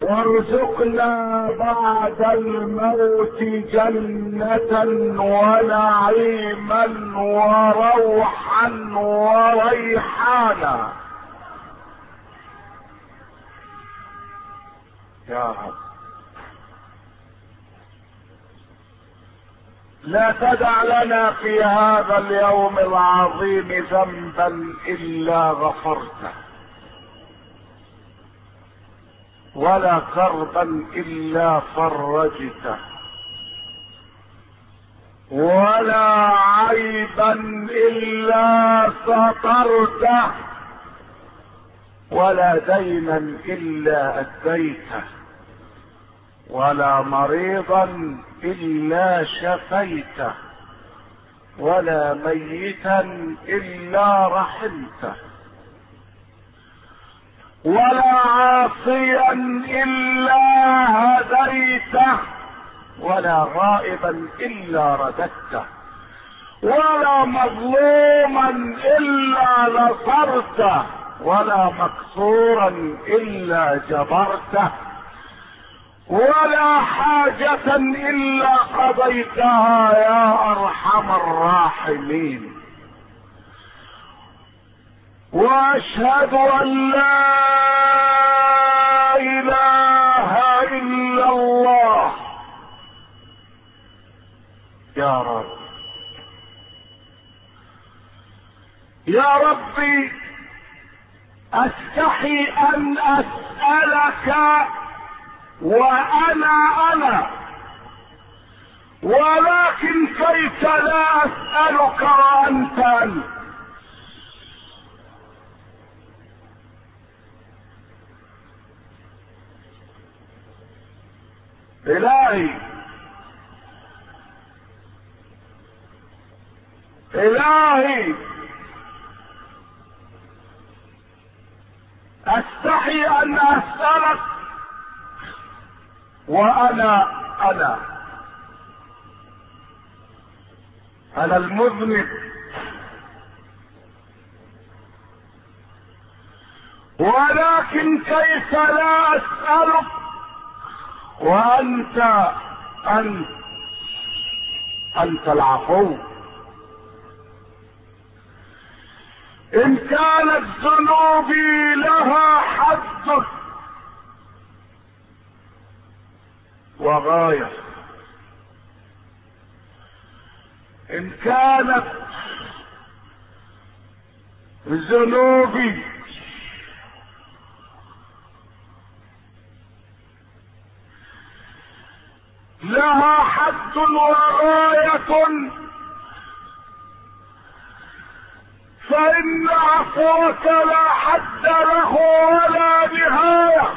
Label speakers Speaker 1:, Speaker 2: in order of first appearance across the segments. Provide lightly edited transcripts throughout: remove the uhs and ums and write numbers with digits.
Speaker 1: وارزقنا بعد الموت جنة ونعيما وروحا وريحانا يا رب. لا تدع لنا في هذا اليوم العظيم ذنبا الا غفرته، ولا كربا الا فرجته، ولا عيبا الا سترته، ولا دينا الا اديته، ولا مريضا الا شفيته، ولا ميتا الا رحمته، ولا عاصيا الا هديته، ولا غائبا الا رددته، ولا مظلوما الا نصرته، ولا مكسورا الا جبرته، ولا حاجة الا قضيتها يا ارحم الراحمين. واشهد ان لا اله الا الله. يا رب يا ربي، استحي ان اسألك وانا ولكن كيف لا اسألك وانت انت. الهي الهي، استحي ان اسألك وانا المذنب، ولكن كيف لا اسألك وانت انت العفو. ان كانت ذنوبي لها حد وغاية، ان كانت ذنوبي لها حد وغاية، فإن عفوك لا حد له ولا نهاية.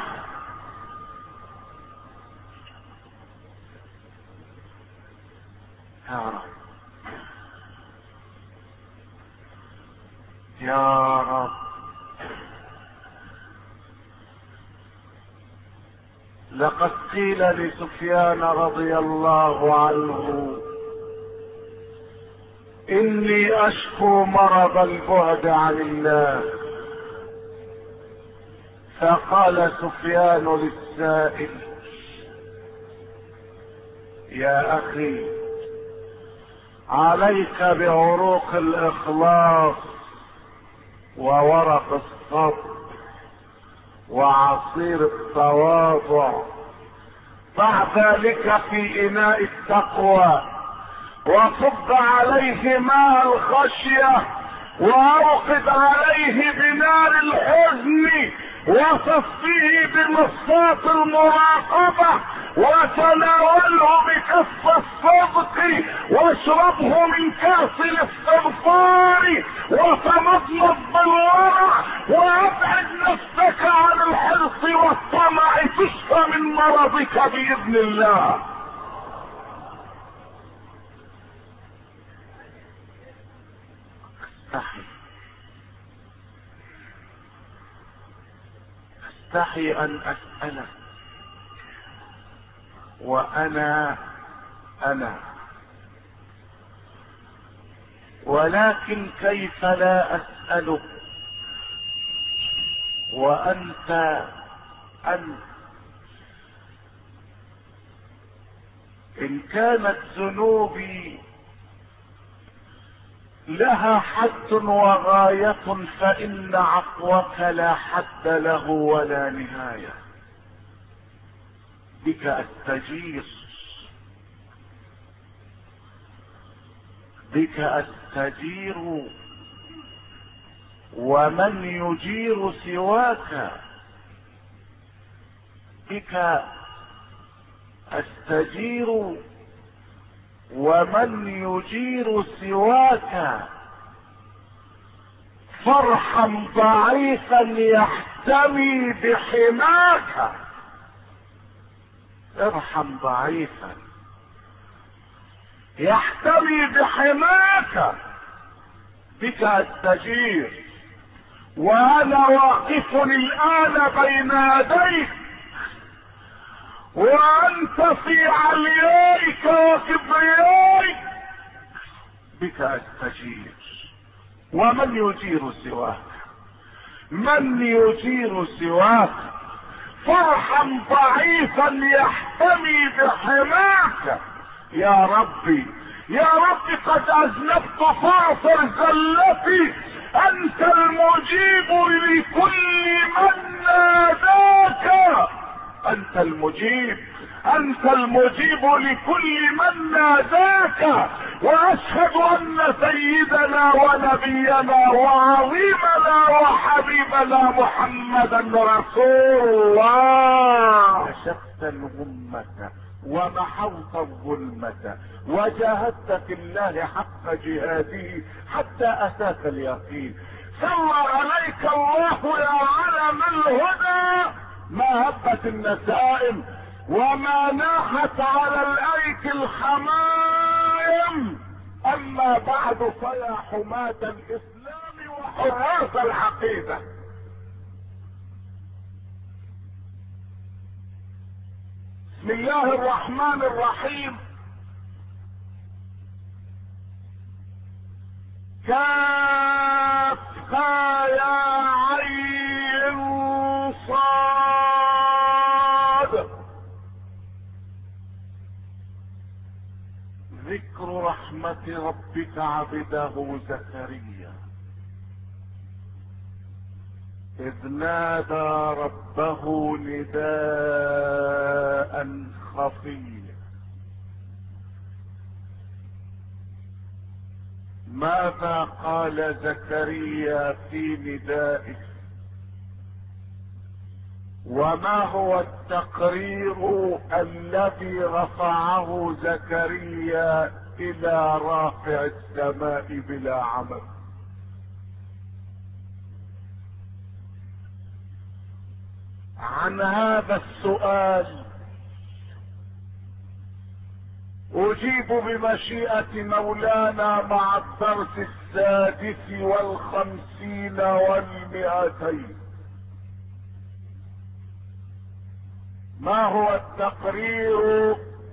Speaker 1: يا رب يا رب، لقد قيل لسفيان رضي الله عنه: اني اشكو مرض البعد عن الله. فقال سفيان للسائل: يا اخي، عليك بعروق الاخلاص وورق الصبر وعصير التواضع، ضع ذلك في اناء التقوى وصب عليه ماء الخشية واوقد عليه بنار الحزن وصفيه بمصاص المراقبة وتناوله بكف الصدق واشربه من كاس الاستغفار وتمضمض بالورع وابعد نفسك عن الحرص والطمع تشفى من مرضك باذن الله. استحي ان اسألك وانا ولكن كيف لا اسألك وانت ان كانت ذنوبي لها حد وغاية فان عفوك لا حد له ولا نهاية. بك استجير، بك استجير، ومن يجير سواك. بك استجير ومن يجير سواك. فارحم ضعيفا يحتمي بحماك. ارحم ضعيفا يحتمي بحماك. بك استجير وانا واقف الان بين يديك وانت في عليائك وكبريائك. بك استجير ومن يجير سواك، من يجير سواك. فارحم ضعيفا يحتمي بحماك. يا ربي يا ربي قد اذنبت فاغفر زلتي. انت المجيب لكل من ناداك. انت المجيب، انت المجيب لكل من ناداك. واشهد ان سيدنا ونبينا وعظيمنا وحبيبنا محمدا رسول الله. كشفت الغمة ومحوت الظلمة وجاهدت في الله حق جهاده حتى اتاك اليقين. صلى عليك الله يا علم الهدى. ما هبت النسائم وما ناحت على الايك الخمايم. اما بعد فيا حماة الاسلام وحراس العقيدة، بسم الله الرحمن الرحيم. كافها يا عين صاد. ذكر رحمة ربك عبده زكريا إذ نادى ربه نداء خفيا. ماذا قال زكريا في ندائه؟ وما هو التقرير الذي رفعه زكريا الى رافع السماء بلا عمل؟ عن هذا السؤال اجيب بمشيئة مولانا مع الدرس 56 والمئتين. ما هو التقرير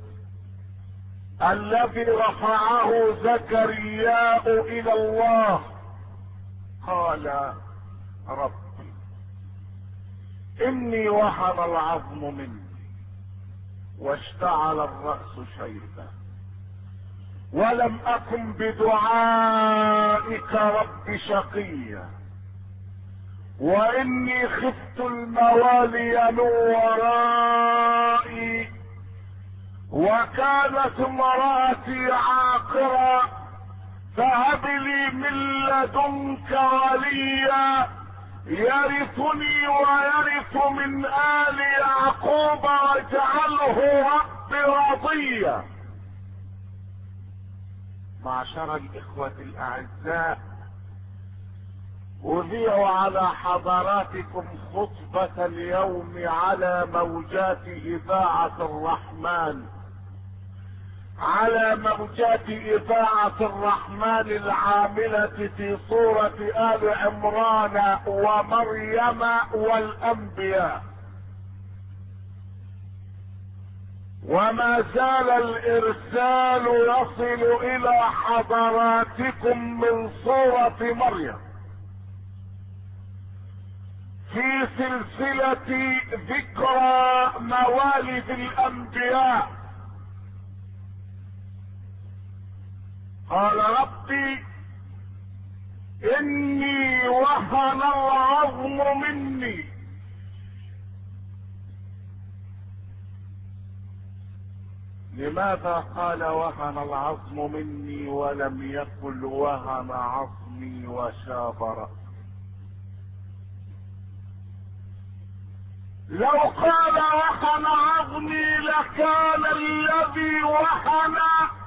Speaker 1: الذي رفعه زكريا الى الله؟ قال ربي اني وهن العظم مني واشتعل الرأس شيبا ولم اكن بدعائك رب شقيا واني خفت الموالي من ورائي وكانت امرأتي عاقرا فهب لي من لدنك وليا يرثني ويرث من آل يعقوب واجعله رب رضيا. معشر الإخوة الأعزاء، أذيع على حضراتكم خطبة اليوم على موجات إذاعة الرحمن، على موجات إذاعة الرحمن العاملة في سورة آل عمران ومريم والأنبياء. وما زال الإرسال يصل إلى حضراتكم من سورة مريم في سلسلة ذكرى موالد الأنبياء قال ربي اني وهن العظم مني. لماذا قال وهن العظم مني ولم يقل وهن عظمي وشاب رأسي؟ لو قال وهن عظمي لكان الذي وهن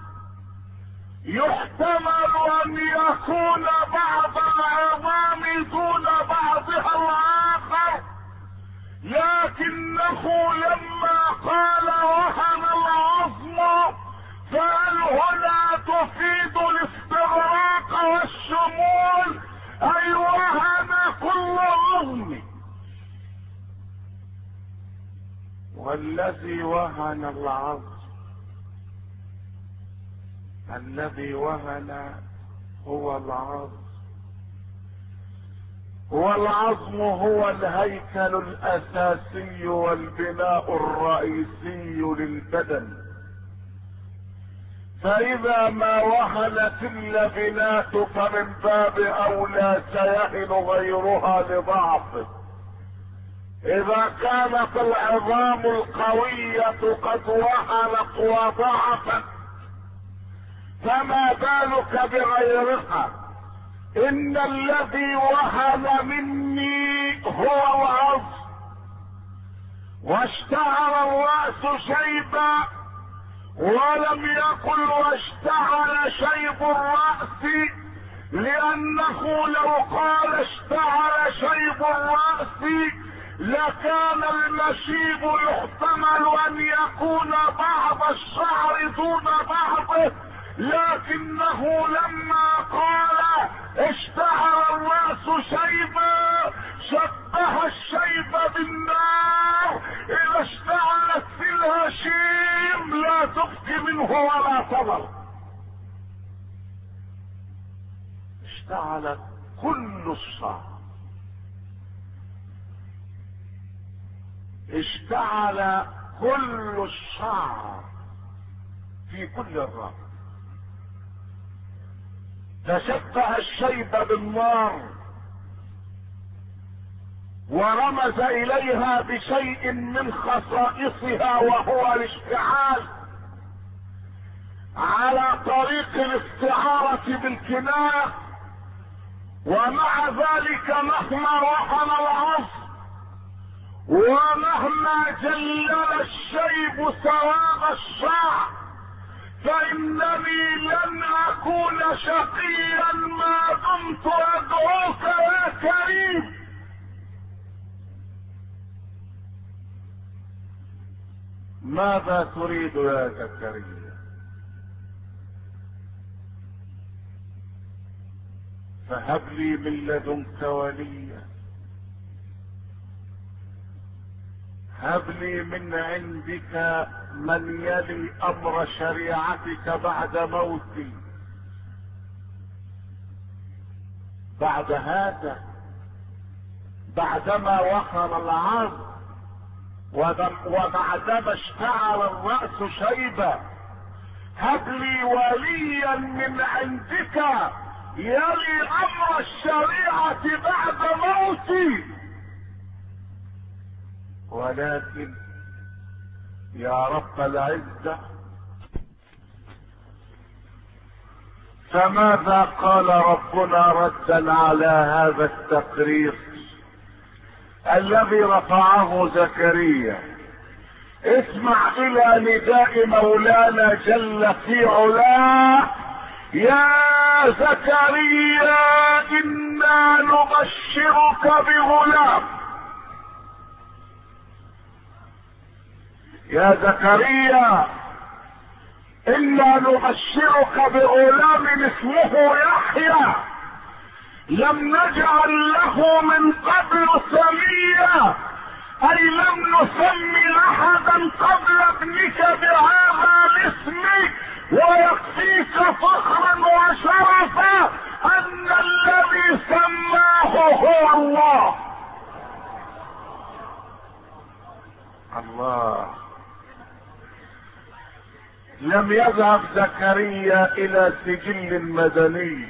Speaker 1: يحتمل ان يكون بعض العظام دون بعضها الاخر، لكنه لما قال وهن العظم فهل هنا تفيد الاستغراق والشمول، اي وهن كل عظم. والذي وهن العظم، الذي وهن هو العظم، والعظم هو الهيكل الاساسي والبناء الرئيسي للبدن، فاذا ما وهنت اللبنات فمن باب اولى سيهن غيرها لضعفه. اذا كانت العظام القوية قد وهنت وضعفت فما بالك بغيرها. ان الذي وهن مني هو العظم، واشتعل الرأس شيبا، ولم يقل واشتعل شيب الرأس، لانه لو قال اشتعل شيب الرأس لكان المشيب يحتمل ان يكون بعض الشعر دون بعضه، لكنه لما قال اشتعل الرأس شيبا شبه الشيب بالنار، اذا اشتعلت في الهشيم لا تبقي منه ولا تضر. اشتعلت كل الشعر، اشتعل كل الشعر في كل الرأس، تشبه الشيب بالنار ورمز اليها بشيء من خصائصها وهو الاشتعال على طريق الاستعارة بالكناية. ومع ذلك مهما وهن العصر ومهما جلل الشيب سواد الشعر فانني لن اكون شقيا ما دمت ادعوك يا كريم. ماذا تريد يا زكريا؟ فهب لي من لدنك وليا، هب لي من عندك من يلي امر شريعتك بعد موتي. بعد هذا، بعدما وهن العظم وبعدما اشتعل الرأس شيبا، هب لي وليا من عندك يلي امر الشريعة بعد موتي. ولكن يا رب العزة، فماذا قال ربنا ردا على هذا التقرير الذي رفعه زكريا؟ اسمع الى نداء مولانا جل في علاه: يا زكريا انا نبشرك بغلام. يا زكريا انا نبشرك بغلام اسمه يحيى لم نجعل له من قبل سميا، اي لم نسمي احدا قبل ابنك بهذا الاسم، ويكفيك فخرا وشرفا ان الذي سماه هو الله. الله. لم يذهب زكريا الى سجل مدني،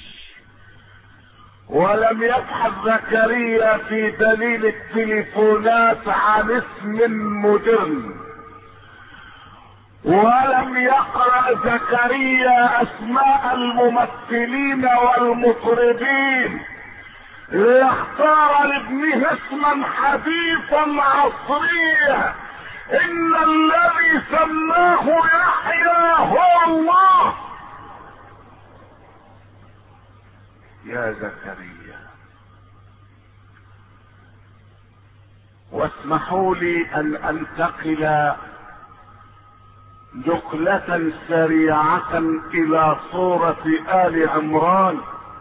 Speaker 1: ولم يبحث زكريا في دليل التليفونات عن اسم مدن، ولم يقرأ زكريا اسماء الممثلين والمطربين ليختار لابنه اسما حديثا عصريا. ان الذي سماه يحيى هو الله. يا زكريا، واسمحوا لي ان انتقل نقلة سريعة الى صورة آل عمران.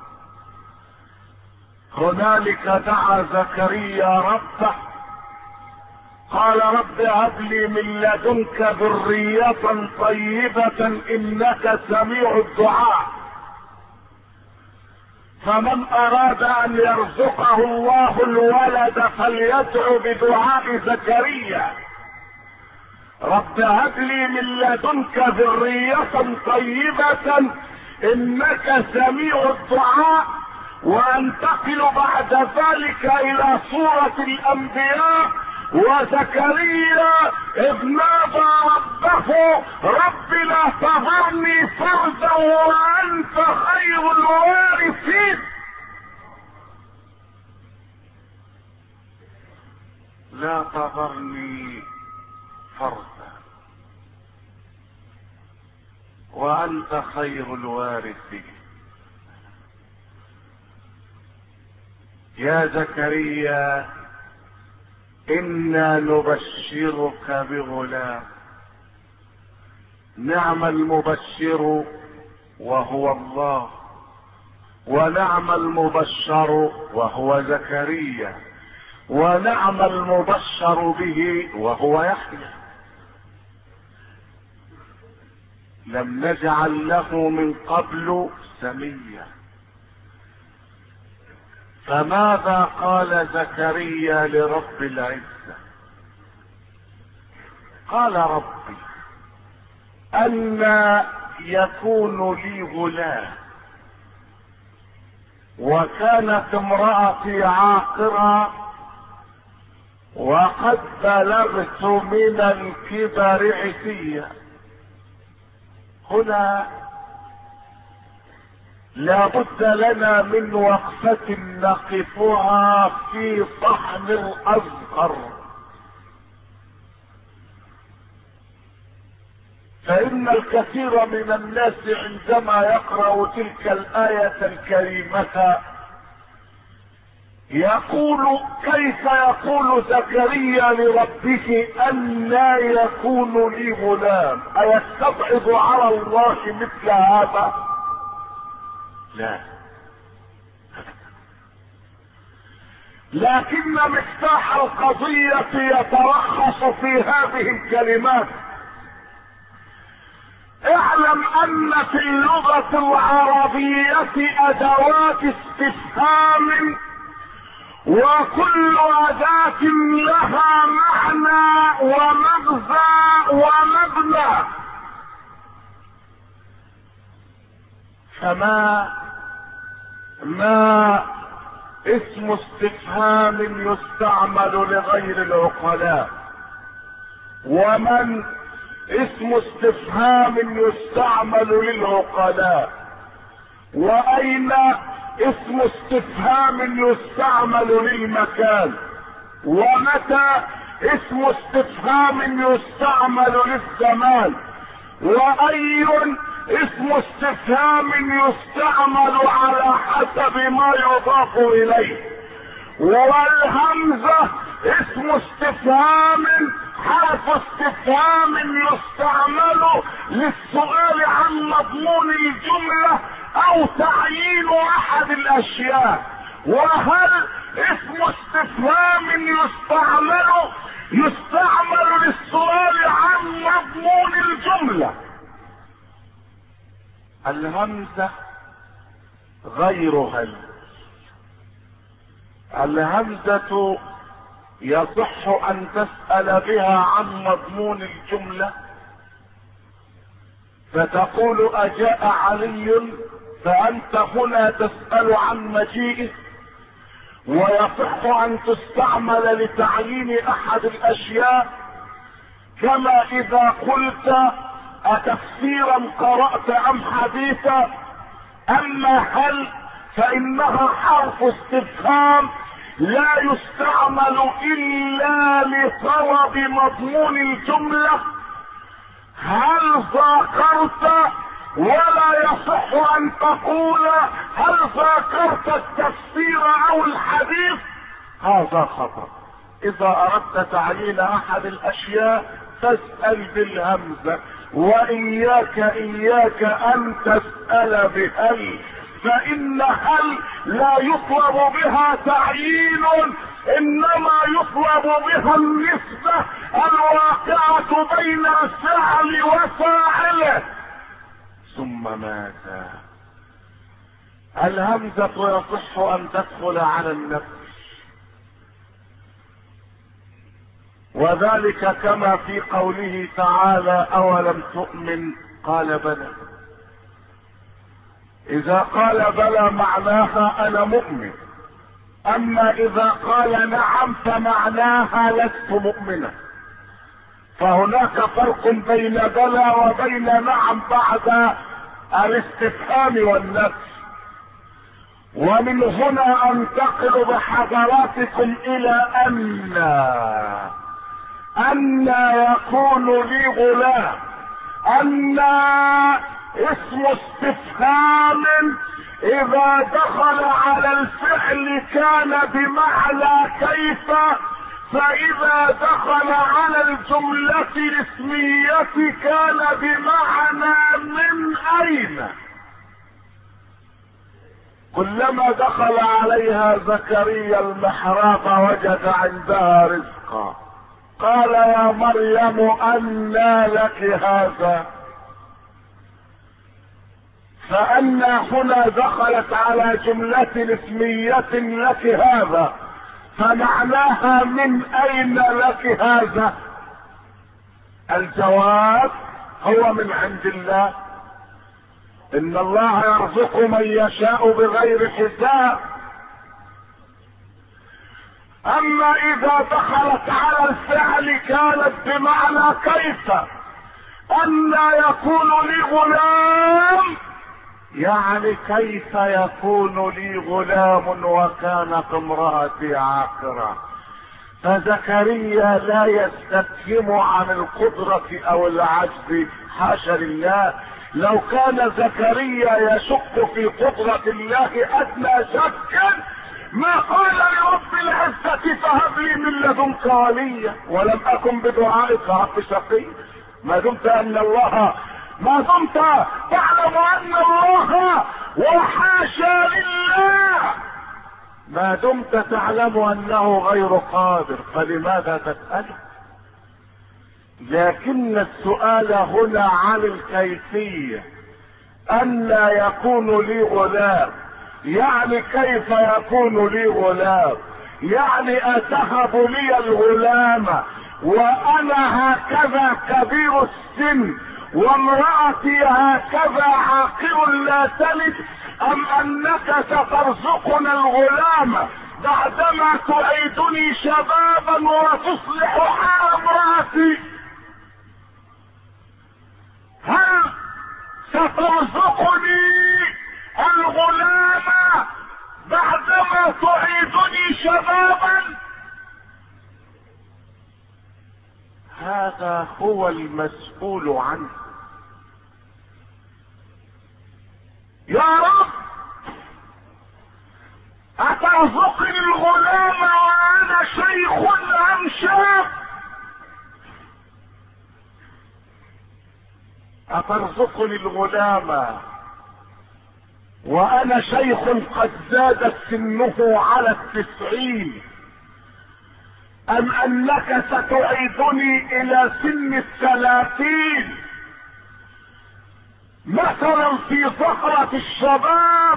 Speaker 1: هنالك دعا زكريا ربه، قال رب هب لي من لدنك ذرية طيبة انك سميع الدعاء. فمن اراد ان يرزقه الله الولد فليدعو بدعاء زكريا، رب هب لي من لدنك ذرية طيبة انك سميع الدعاء. وانتقل بعد ذلك الى سورة الانبياء، وزكريا اذ نادى ربه رب لا تذرني فردا وانت خير الوارثين. لا تذرني فردا وانت خير الوارثين. يا زكريا انا نبشرك بغلام. نعم المبشر وهو الله، ونعم المبشر وهو زكريا، ونعم المبشر به وهو يحيى. لم نجعل له من قبل سميا. فماذا قال زكريا لرب العزة؟ قال ربي أن يكون لي غلام وكانت امرأتي عاقرا وقد بلغت من الكبر عتيا. هنا لا بد لنا من وقفة نقفها في طحن الأصغر، فإن الكثير من الناس عندما يقرأ تلك الآية الكريمة يقول كيف يقول زكريا لربه أنى يكون لي غلام؟ أيستبعد على الله مثل هذا؟ لا، لكن مفتاح القضية يترخص في هذه الكلمات. اعلم ان في اللغة العربية ادوات استفهام، وكل اداة لها معنى ومغزى ومبنى. فما اسم استفهام يستعمل لغير العقلاء، ومن اسم استفهام يستعمل للعقلاء، واين اسم استفهام يستعمل للمكان، ومتى اسم استفهام يستعمل للزمان، واي اسم استفهام يستعمل على حسب ما يضاف اليه. والهمزة اسم استفهام حرف استفهام يستعمل للسؤال عن مضمون الجملة او تعيين احد الاشياء. وهل اسم استفهام يستعمل للسؤال عن مضمون الجملة؟ الهمزة غير هل. الهمزة يصح ان تسأل بها عن مضمون الجملة، فتقول اجاء علي، فانت هنا تسأل عن مجيئه، ويصح ان تستعمل لتعيين احد الاشياء، كما اذا قلت اتفسيرا قرأت ام حديثا. اما هل فانها حرف استفهام لا يستعمل الا لطلب مضمون الجملة. هل ذاكرت؟ ولا يصح ان تقول هل ذاكرت التفسير او الحديث، هذا خطأ. اذا اردت تعيين احد الاشياء تسأل بالهمزة، واياك ان تسأل بهل، فان هل لا يطلب بها تعيين، انما يطلب بها النسبة الواقعة بين الفعل وفاعله. ثم ماذا؟ الهمزة يصح ان تدخل على النفس، وذلك كما في قوله تعالى اولم تؤمن قال بلى. اذا قال بلى معناها انا مؤمن، اما اذا قال نعم فمعناها لست مؤمنا. فهناك فرق بين بلى وبين نعم بعد الاستفهام والنفي. ومن هنا انتقل بحضراتكم الى أن يكون لي غلام. أن اسم استفهام إذا دخل على الفعل كان بمعنى كيف، فإذا دخل على الجملة الاسمية كان بمعنى من أين. كلما دخل عليها زكريا المحراب وجد عندها رزقا، قال يا مريم أنى لك هذا. فأنى هنا دخلت على جملة اسمية لك هذا، فمعناها من أين لك هذا؟ الجواب هو من عند الله. إن الله يرزق من يشاء بغير حساب. اما اذا دخلت على الفعل كانت بمعنى كيف. ان يكون لي غلام، يعني كيف يكون لي غلام وكانت امرأتي عاقرة. فزكريا لا يستفهم عن القدرة او العجز، حاشا لله. لو كان زكريا يشك في قدرة الله ادنى شك ما قال لرب العزة فهب لي من لدنك وليا ولم اكن بدعائك رب شقي. ما دمت تعلم ان الله، وحاشا لله، ما دمت تعلم انه غير قادر فلماذا تسأله؟ لكن السؤال هنا عن الكيفية. أن يكون لي غلام، يعني كيف يكون لي غلام؟ يعني أتهب لي الغلام وأنا هكذا كبير السن وامرأتي هكذا عاقر لا تلد، أم أنك سترزقنا الغلام بعدما تعيدني شبابا وتصلح حال امرأتي؟ هل سترزقني الغلام بعدما تعيدني شبابا؟ هذا هو المسؤول عنه. يا رب اترزقني الغلام وانا شيخ ام شاب؟ اترزقني الغلام وانا شيخ قد زادت سنه على 90، ام انك ستعيدني الى سن 30 مثلا في صخرة الشباب؟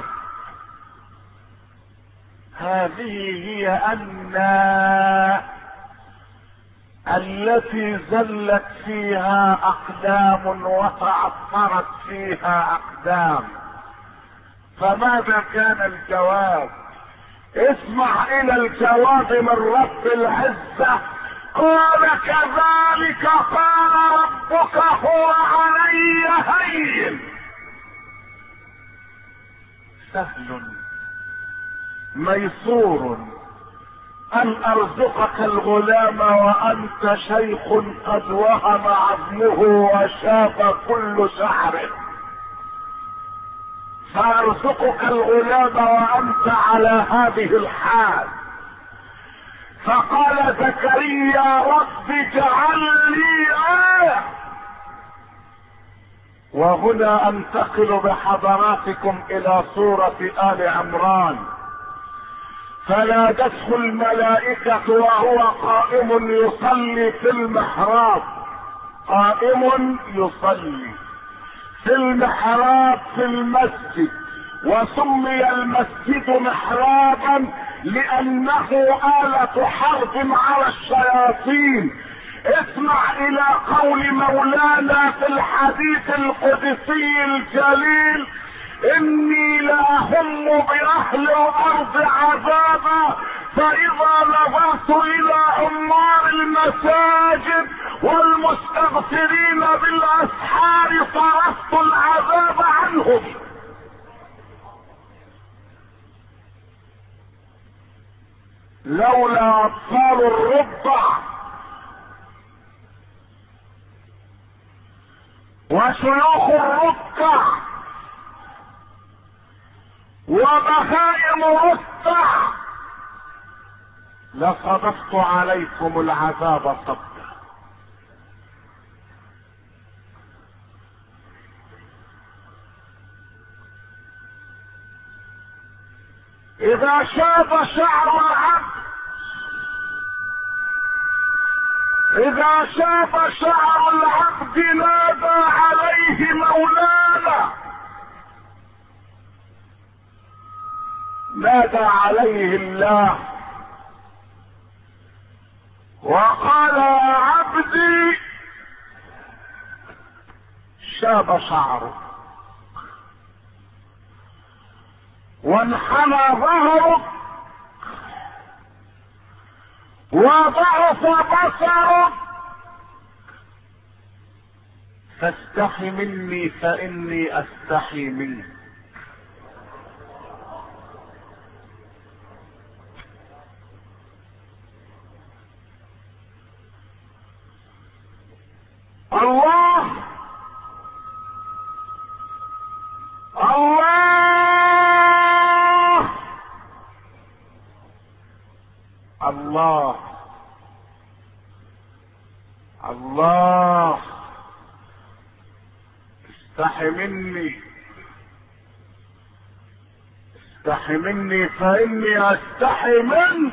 Speaker 1: هذه هي التي زلت فيها اقدام وتعثرت فيها اقدام. فماذا كان الجواب؟ اسمع الى الجواب من رب العزة. قال كذلك قال ربك هو علي هين. سهل ميسور ان ارزقك الغلام وانت شيخ قد وهم عظمه وشاب كل شعره، فارزقك الغلام وانت على هذه الحال. فقال زكريا رب اجعل لي آية. وهنا انتقل بحضراتكم الى سورة آل عمران. فنادته الملائكة وهو قائم يصلي في المحراب، قائم يصلي في المحراب في المسجد. وسمي المسجد محرابا لانه آلة حرب على الشياطين. اسمع الى قول مولانا في الحديث القدسي الجليل: اني لاهم باهل الارض عذابا، فاذا نظرت الى عمار المساجد والمستغفرين بالاسحار صرفت العذاب عنهم. لولا اطفال الرضع وشيوخ الركع وبهائم الركع لصدفت عليكم العذاب صدقا. اذا شاب شعر العبد، اذا شاب شعر العبد نادى عليه مولانا، نادى عليه الله وقال يا عبدي شاب شعرك وانحنى ظهرك وضعف بصرك، فاستح مني فاني استحي منك. الله الله الله الله. استحي مني، استحي مني فاني استحي منك.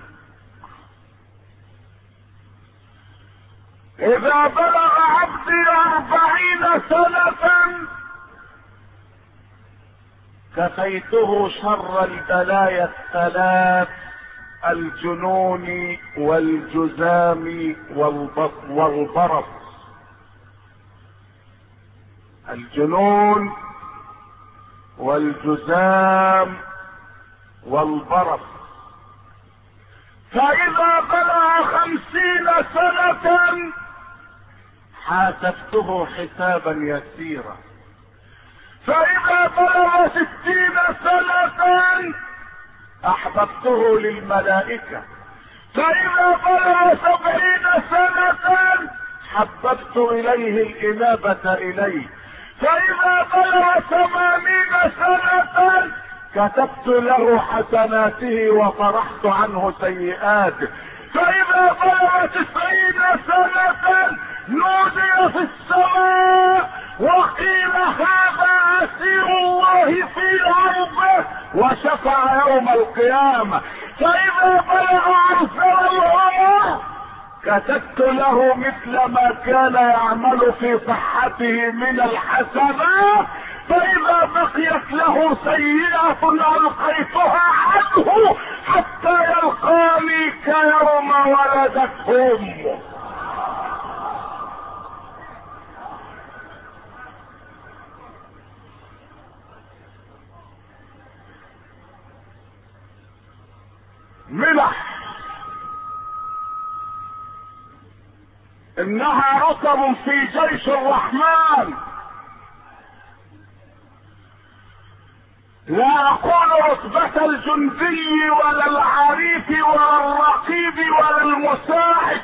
Speaker 1: اذا بلغ عبدي 40 سنة كفيته شر البلايا الثلاث: الجنون والجذام والبرص. الجنون والجذام والبرص. فاذا بلغ 50 سنة حاسبته حسابا يسيرا. فاذا بلغ 60 سنة احببته للملائكة. فاذا بلغ 70 سنة حببت اليه الانابة اليه. فاذا بلغ 80 سنة كتبت له حسناته وطرحت عنه سيئاته. فاذا بلغ 90 سنة نودي في السماء وقيل هذا اسير الله في ارضه وشفع يوم القيامة. فاذا بلغ 10 العمر كتبت له مثل ما كان يعمل في صحته من الحسنات. فاذا بقيت له سيئة القيتها عنه حتى يلقاني كيوم ولدته امه. ملح، انها رتب في جيش الرحمن. لا اقول رتبة الجندي ولا العريف ولا الرقيب ولا المساعد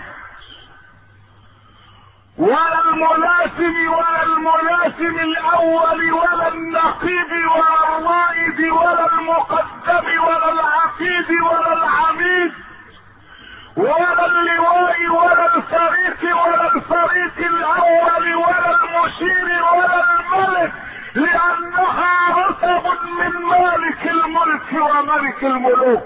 Speaker 1: ولا الملازم ولا الملازم الاول ولا النقيب ولا الرائد ولا المقدم ولا العقيد ولا العميد ولا اللواء ولا الفريق ولا الفريق الاول ولا المشير ولا الملك، لانها رتب من مالك الملك وملك الملوك.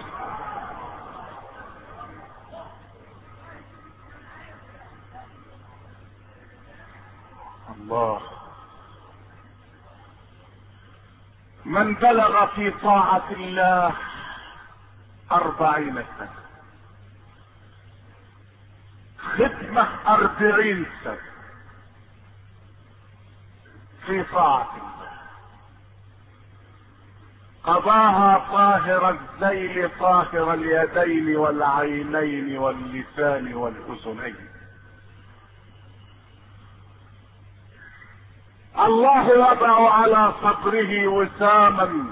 Speaker 1: الله. من بلغ في طاعة الله 40 سنة، خدمة 40 سنة في طاعة الله، قضاها طاهر الذيل طاهر اليدين والعينين واللسان والأذنين. الله يضع على صدره وساما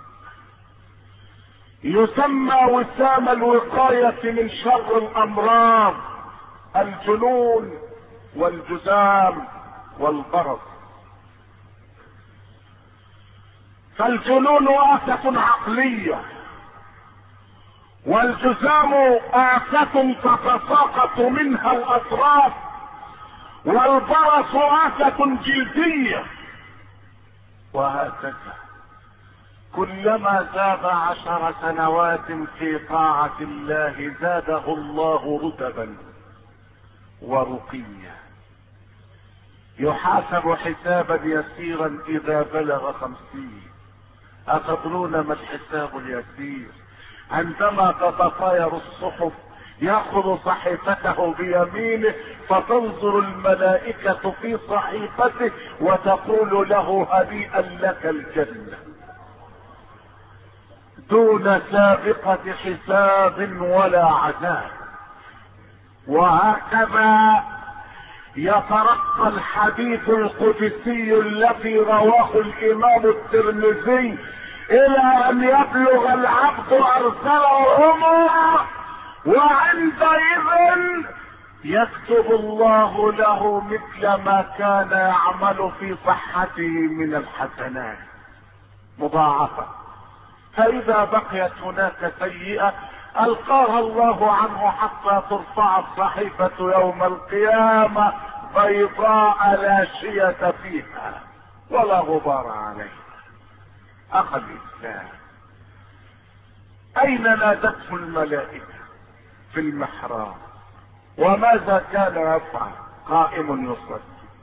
Speaker 1: يسمى وسام الوقاية من شر الأمراض، الجنون والجذام والبرص. فالجنون آفة عقلية، والجذام آفة تتساقط منها الأطراف، والبرص آفة جلدية. وهكذا كلما زاد 10 سنوات في طاعة الله زاده الله رتبا ورقيا، يحاسب حسابا يسيرا إذا بلغ 50. أتدرون ما الحساب اليسير؟ عندما تتطاير الصحف يأخذ صحيفته بيمينه فتنظر الملائكة في صحيفته وتقول له هنيئا لك الجنة، دون سابقة حساب ولا عذاب. وهكذا يترقى الحديث القدسي الذي رواه الإمام الترمذي إلى أن يبلغ العبد أرسل عمره، وعندئذ يكتب الله له مثل ما كان يعمل في صحته من الحسنات مضاعفة. فإذا بقيت هناك سيئة ألقاها الله عنه حتى ترفع الصحيفة يوم القيامة بيضاء لا شية فيها ولا غبار عليها. أخ الإسلام، أين نادته الملائكة؟ في المحراب. وماذا كان يفعل؟ قائم يصلي،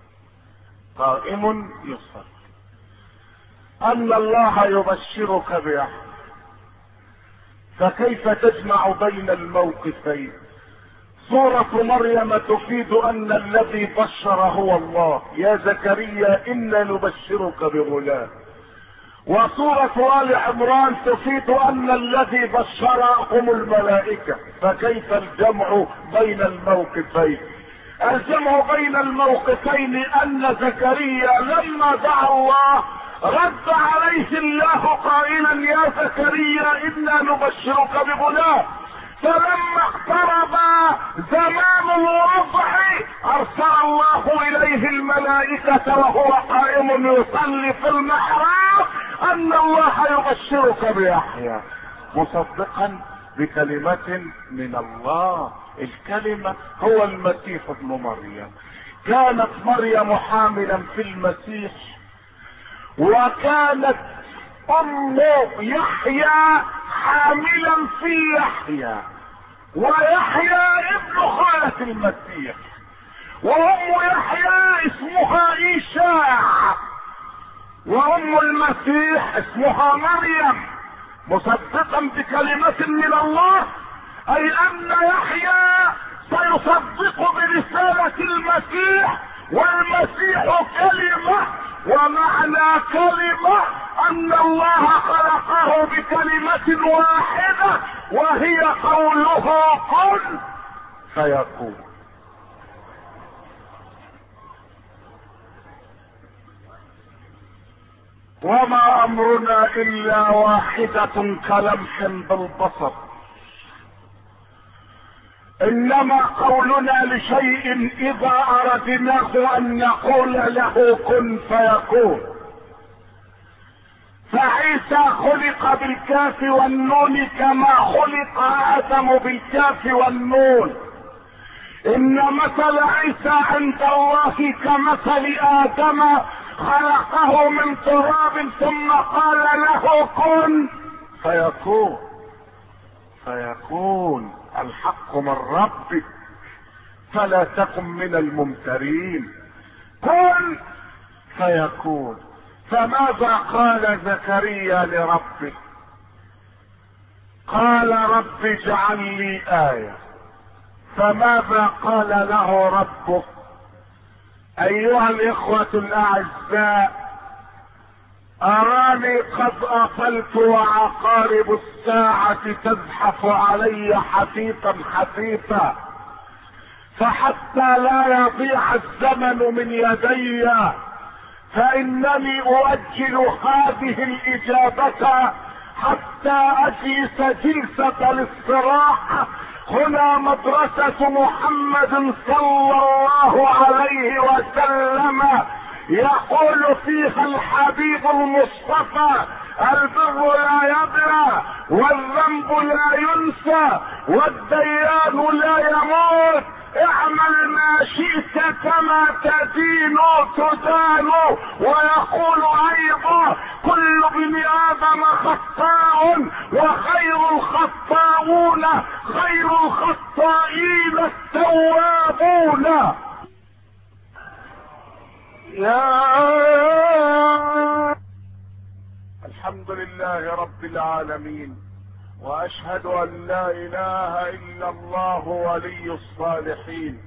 Speaker 1: قائم يصلي. أن الله يبشرك بأحد، فكيف تجمع بين الموقفين؟ سورة مريم تفيد أن الذي بشر هو الله، يا زكريا إنا نبشرك بغلام. وسورة آل عمران تفيد أن الذي بشرهم الملائكة، فكيف الجمع بين الموقفين؟ الجمع بين الموقفين أن زكريا لما دعا الله رد عليه الله قائلا يا زكريا إنا نبشرك بغلام. فلما اقترب زمان الوضع ارسل الله اليه الملائكة وهو قائم يصلي في المحراب ان الله يبشرك بيحيى مصدقا بكلمة من الله. الكلمة هو المسيح ابن مريم. كانت مريم حاملا في المسيح، وكانت ام يحيى حاملا في يحيى، ويحيى ابن خالة المسيح، وام يحيى اسمها ايشاع، وام المسيح اسمها مريم، مصدقا بكلمة من الله، اي ان يحيى سيصدق برسالة المسيح، والمسيح كلمة، ومعنى كلمة ان الله خلقه بكلمة واحدة وهي قوله كن فيكون. وما امرنا الا واحدة كلمح بالبصر، انما قولنا لشيء اذا اردناه ان نقول له كن فيكون. فعيسى خلق بالكاف والنون كما خلق ادم بالكاف والنون، ان مثل عيسى عند الله كمثل ادم خلقه من تراب ثم قال له كن فيكون. فيكون الحق من ربك فلا تكن من الممترين. كن فيكون. فماذا قال زكريا لربه؟ قال رب اجعل لي آية. فماذا قال له ربه؟ ايها الاخوة الاعزاء، اراني قد اطلت وعقارب الساعة تزحف علي حثيثا حثيثا، فحتى لا يضيع الزمن من يدي فانني اؤجل هذه الاجابة حتى اجلس جلسة الاستراحة هنا مدرسة محمد صلى الله عليه وسلم، يقول فيها الحبيب المصطفى: البر لا يبلى والذنب لا ينسى والديان لا يموت، اعمل ما شئت كما تدين تدان. ويقول ايضا: كل ابن ادم خطاء وخير الخطاؤون خير الخطائين التوابون. يا الحمد لله رب العالمين، واشهد ان لا اله الا الله ولي الصالحين،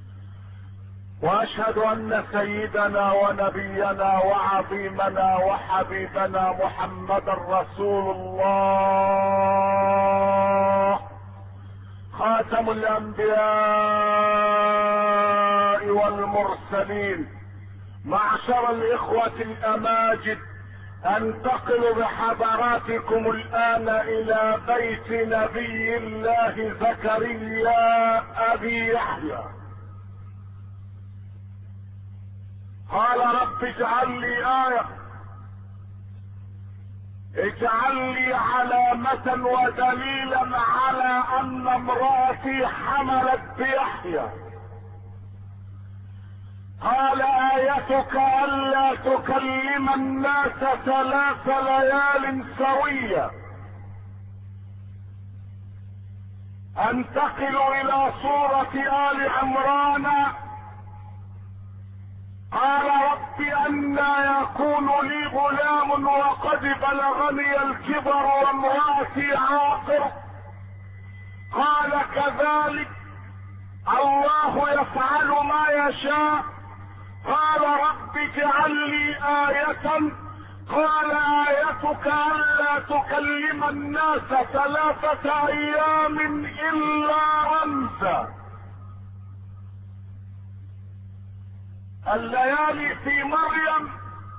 Speaker 1: واشهد ان سيدنا ونبينا وعظيمنا وحبيبنا محمدا رسول الله خاتم الانبياء والمرسلين. معشر الاخوة الاماجد، انتقل بحضراتكم الان الى بيت نبي الله زكريا ابي يحيى. قال رب اجعل لي آية، اجعل لي علامة ودليلا على ان امرأتي حملت بيحيى. قال آيتك ألا تكلم الناس 3 ليال سوية. انتقل الى سورة آل عمران. قال رب أنى يكون لي غلام وقد بلغني الكبر وامرأتي عاقر. قال كذلك الله يفعل ما يشاء. قال رب اجعل لي آية. قال آيتك ألا تكلم الناس 3 أيام إلا رمزا. الليالي في مريم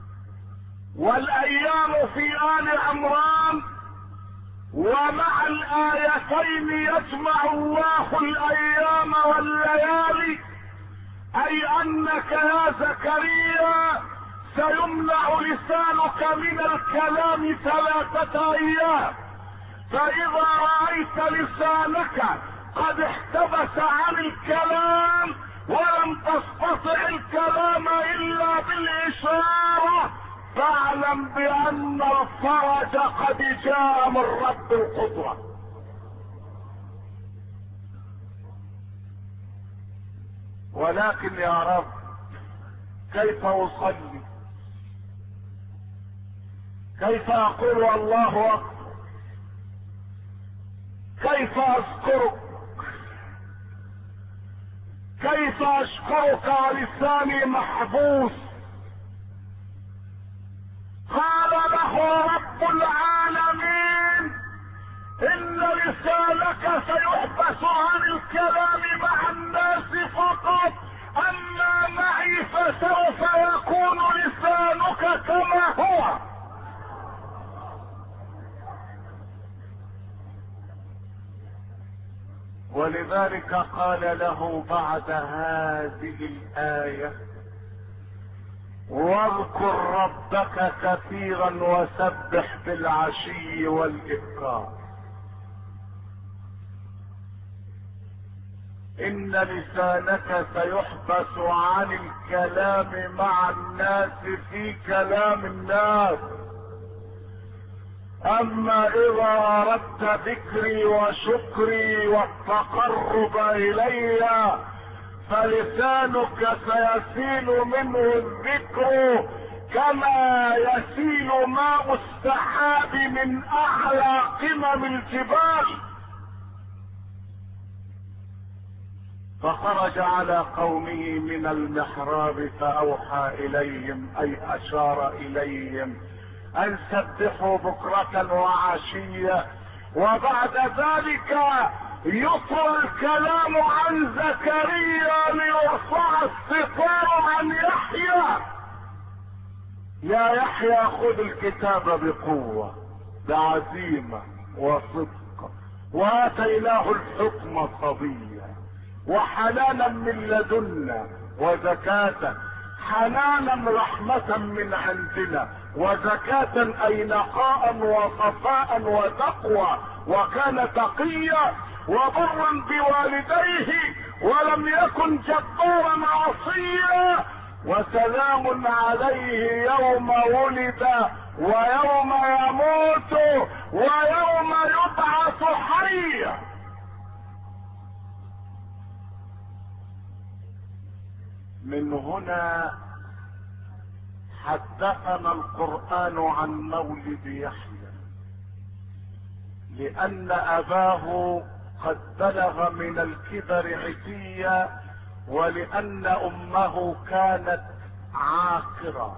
Speaker 1: والايام في آل عمران، ومع الآيتين يجمع الله الايام والليالي، اي انك يا زكريا سيمنع لسانك من الكلام 3 ايام، فاذا رأيت لسانك قد احتبس عن الكلام ولم تستطع الكلام الا بالاشارة، فاعلم بان الفرج قد جاء من رب القدرة. ولكن يا رب كيف اصلي؟ كيف اقول الله اكبر؟ كيف اذكرك؟ كيف اشكرك ولساني محبوس؟ قال له له رب العالمين ان لسانك سيحبس عن الكلام مع الناس فقط، اما معي فسوف يكون لسانك كما هو. ولذلك قال له بعد هذه الآية: واذكر ربك كثيرا وسبح بالعشي والإبكار. إن لسانك سيحبس عن الكلام مع الناس في كلام الناس، اما اذا اردت ذكري وشكري والتقرب الي فلسانك سيسيل منه الذكر كما يسيل ماء السحاب من اعلى قمم الجبال. فخرج على قومه من المحراب فاوحى اليهم، اي اشار اليهم ان سبحوا بكرة وعشية. وبعد ذلك يطوى الكلام عن زكريا ليرفع الستار عن يحيى: يا يحيى خذ الكتاب بقوة بعزيمة وصدق، واتيناه الحكم صبيا وحنانا من لدنا وزكاة. حنانا رحمة من عندنا، وزكاة اي نقاء وصفاء وتقوى، وكان تقيا وبرا بوالديه ولم يكن جبارا عصيا. وسلام عليه يوم ولد ويوم يموت ويوم يبعث حيا. من هنا حدثنا القرآن عن مولد يحيى، لأن أباه قد بلغ من الكبر عتيا، ولأن أمه كانت عاقرة،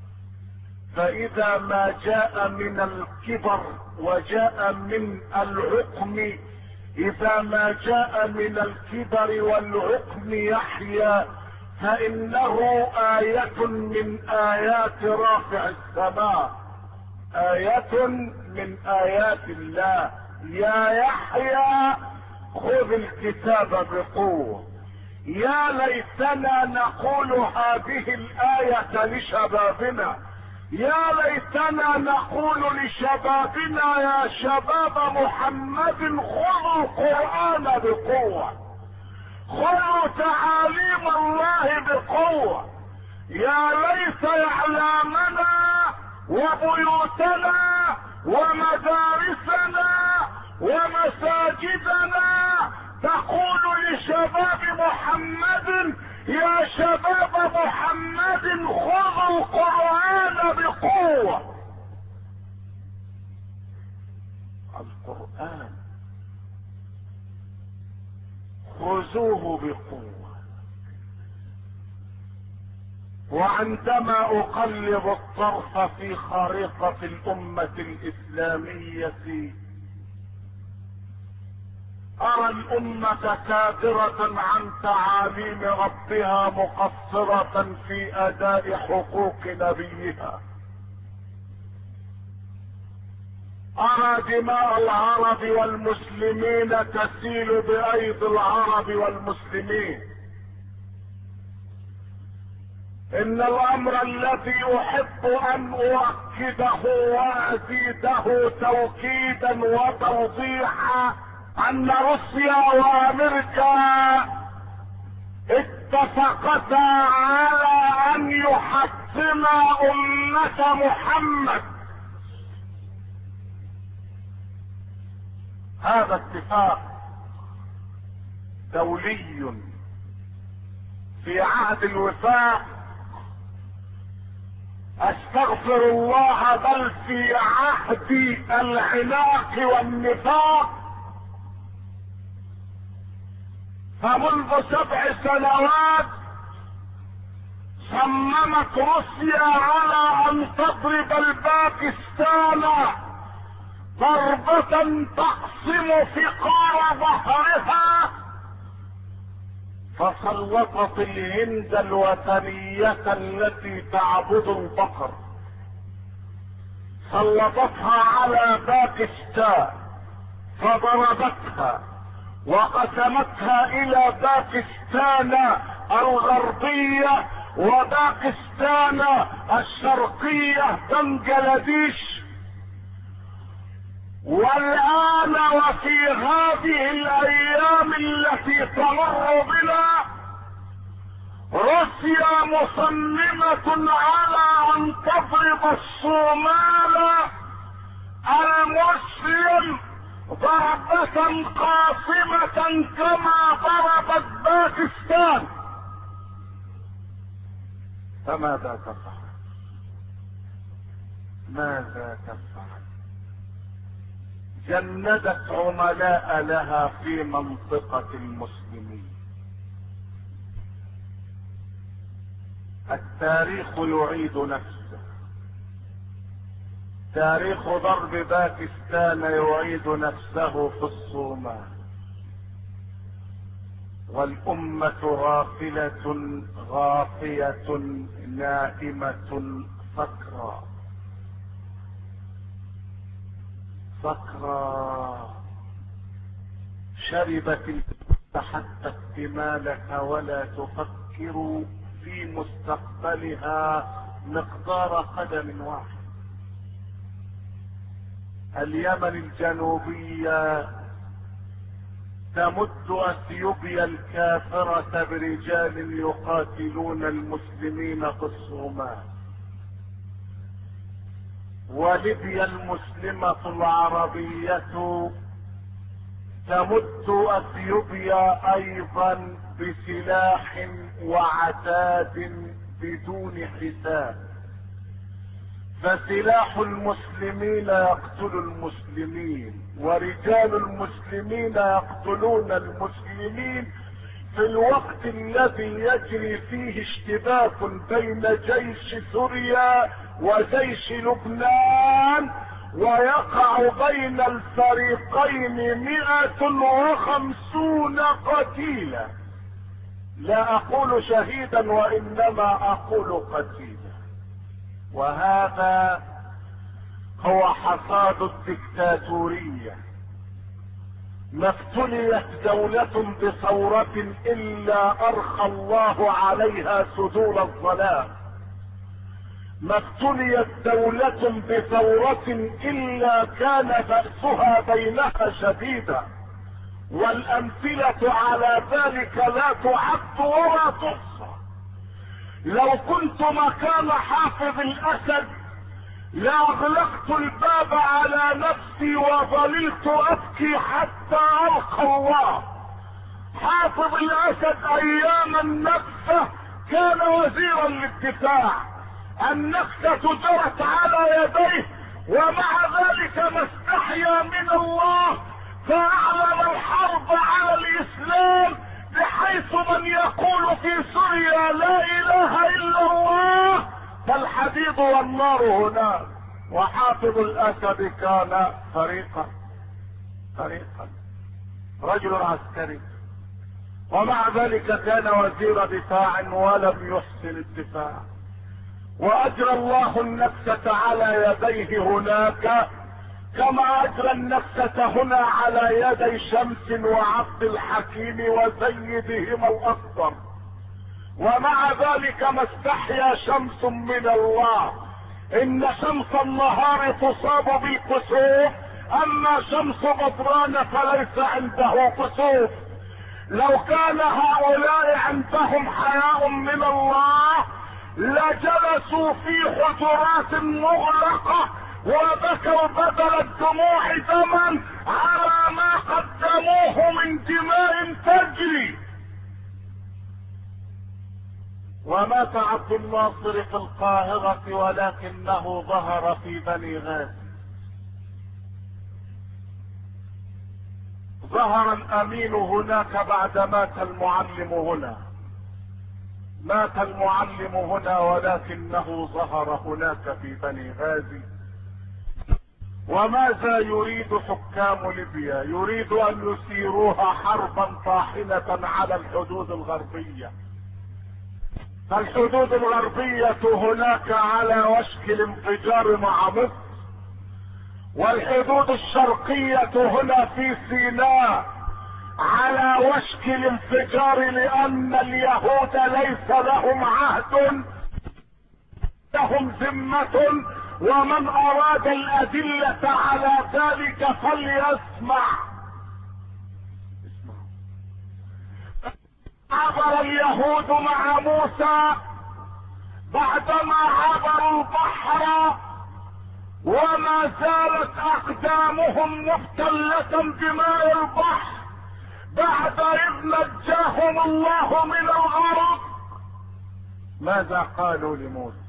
Speaker 1: فإذا ما جاء من الكبر وجاء من العقم، إذا ما جاء من الكبر والعقم يحيى فإنه آية من آيات رافع السماء، آية من آيات الله. يا يحيى خذ الكتاب بقوة. يا ليتنا نقول هذه الآية لشبابنا، يا ليتنا نقول لشبابنا: يا شباب محمد خذوا القرآن بقوة، خذوا تعاليم الله بقوة. يا ليت اعلامنا وبيوتنا ومدارسنا ومساجدنا تقول لشباب محمد: يا شباب محمد خذوا القرآن بقوة. القرآن خذوه بقوة. وعندما اقلب الطرف في خريطة الامة الاسلامية ارى الامة كابرة عن تعاليم ربها، مقصرة في اداء حقوق نبيها. ارى دماء العرب والمسلمين تسيل بايدي العرب والمسلمين. ان الامر الذي احب ان اؤكده وازيده توكيدا وتوضيحا ان روسيا وامريكا اتفقتا على ان يحطما امة محمد. هذا اتفاق دولي في عهد الوفاق، استغفر الله، بل في عهد العناق والنفاق. فمنذ 7 سنوات صممت روسيا على ان تضرب الباكستان ضربة تقسم فقار ظهرها، فسلطت الهند الوثنية التي تعبد البقر، سلطتها على باكستان فضربتها وقسمتها الى باكستان الغربية وباكستان الشرقية بنجلاديش. والآن وفي هذه الأيام التي تمر بنا روسيا مصممة على أن تضرب الصومال المسلم ضربة قاصمة كما ضربت باكستان. فماذا تفعل؟ ماذا تفعل؟ جندت عملاء لها في منطقة المسلمين. التاريخ يعيد نفسه، تاريخ ضرب باكستان يعيد نفسه في الصومال، والأمة غافلة غافية نائمة سكرى سكرى، شربت حتى اكتمالك ولا تفكر في مستقبلها مقدار قدم واحد. اليمن الجنوبية تمد اثيوبيا الكافرة برجال يقاتلون المسلمين في الصومال، وليبيا المسلمة العربية تمد اثيوبيا ايضا بسلاح وعتاد بدون حساب. فسلاح المسلمين يقتل المسلمين، ورجال المسلمين يقتلون المسلمين، في الوقت الذي يجري فيه اشتباك بين جيش سوريا وجيش لبنان، ويقع بين الفريقين 150 قتيلا. لا اقول شهيدا وانما اقول قتيلا. وهذا هو حصاد الدكتاتورية. ما ابتليت دولة بثورة الا ارخى الله عليها سدول الظلام، ما ابتليت دولة بثورة الا كان بأسها بينها شديدا، والامثلة على ذلك لا تعد ولا تحصى. لو كنت مكان حافظ الاسد لاغلقت الباب على نفسي وظللت ابكي حتى القى الله. حافظ الاسد ايام النكسة كان وزيرا للدفاع، النكسة جرت على يديه ومع ذلك ما استحيا من الله، فاعلن الحرب على الاسلام، بحيث من يقول في سوريا لا اله الا الله فالحديد والنار هناك. وحافظ الاسد كان فريقا رجل عسكري، ومع ذلك كان وزير دفاع ولم يحسن الدفاع، واجرى الله النكسة على يديه هناك كما اجرى النكسة هنا على يدي شمس وعبد الحكيم وسيدهما الاكبر. ومع ذلك ما استحيا شمس من الله. ان شمس النهار تصاب بالكسوف، اما شمس بدران فليس عنده كسوف. لو كان هؤلاء عندهم حياء من الله لجلسوا في حجرات مغلقة وبكوا بدل الدموع دما على ما قدموه من دماء تجري. ومات عبد الناصر في القاهرة ولكنه ظهر في بني غازي. ظهر الامين هناك بعد مات المعلم هنا. مات المعلم هنا ولكنه ظهر هناك في بني غازي. وماذا يريد حكام ليبيا؟ يريد ان يثيروها حربا طاحنة على الحدود الغربية. فالحدود الغربية هناك على وشك الانفجار مع مصر، والحدود الشرقية هنا في سيناء على وشك الانفجار، لان اليهود ليس لهم عهد، لهم ذمة، ومن اراد الادلة على ذلك فليسمع. عبر اليهود مع موسى بعدما عبروا البحر وما زالت اقدامهم مبتلة بماء البحر بعد اذ نجاهم الله من الغرق. ماذا قالوا لموسى؟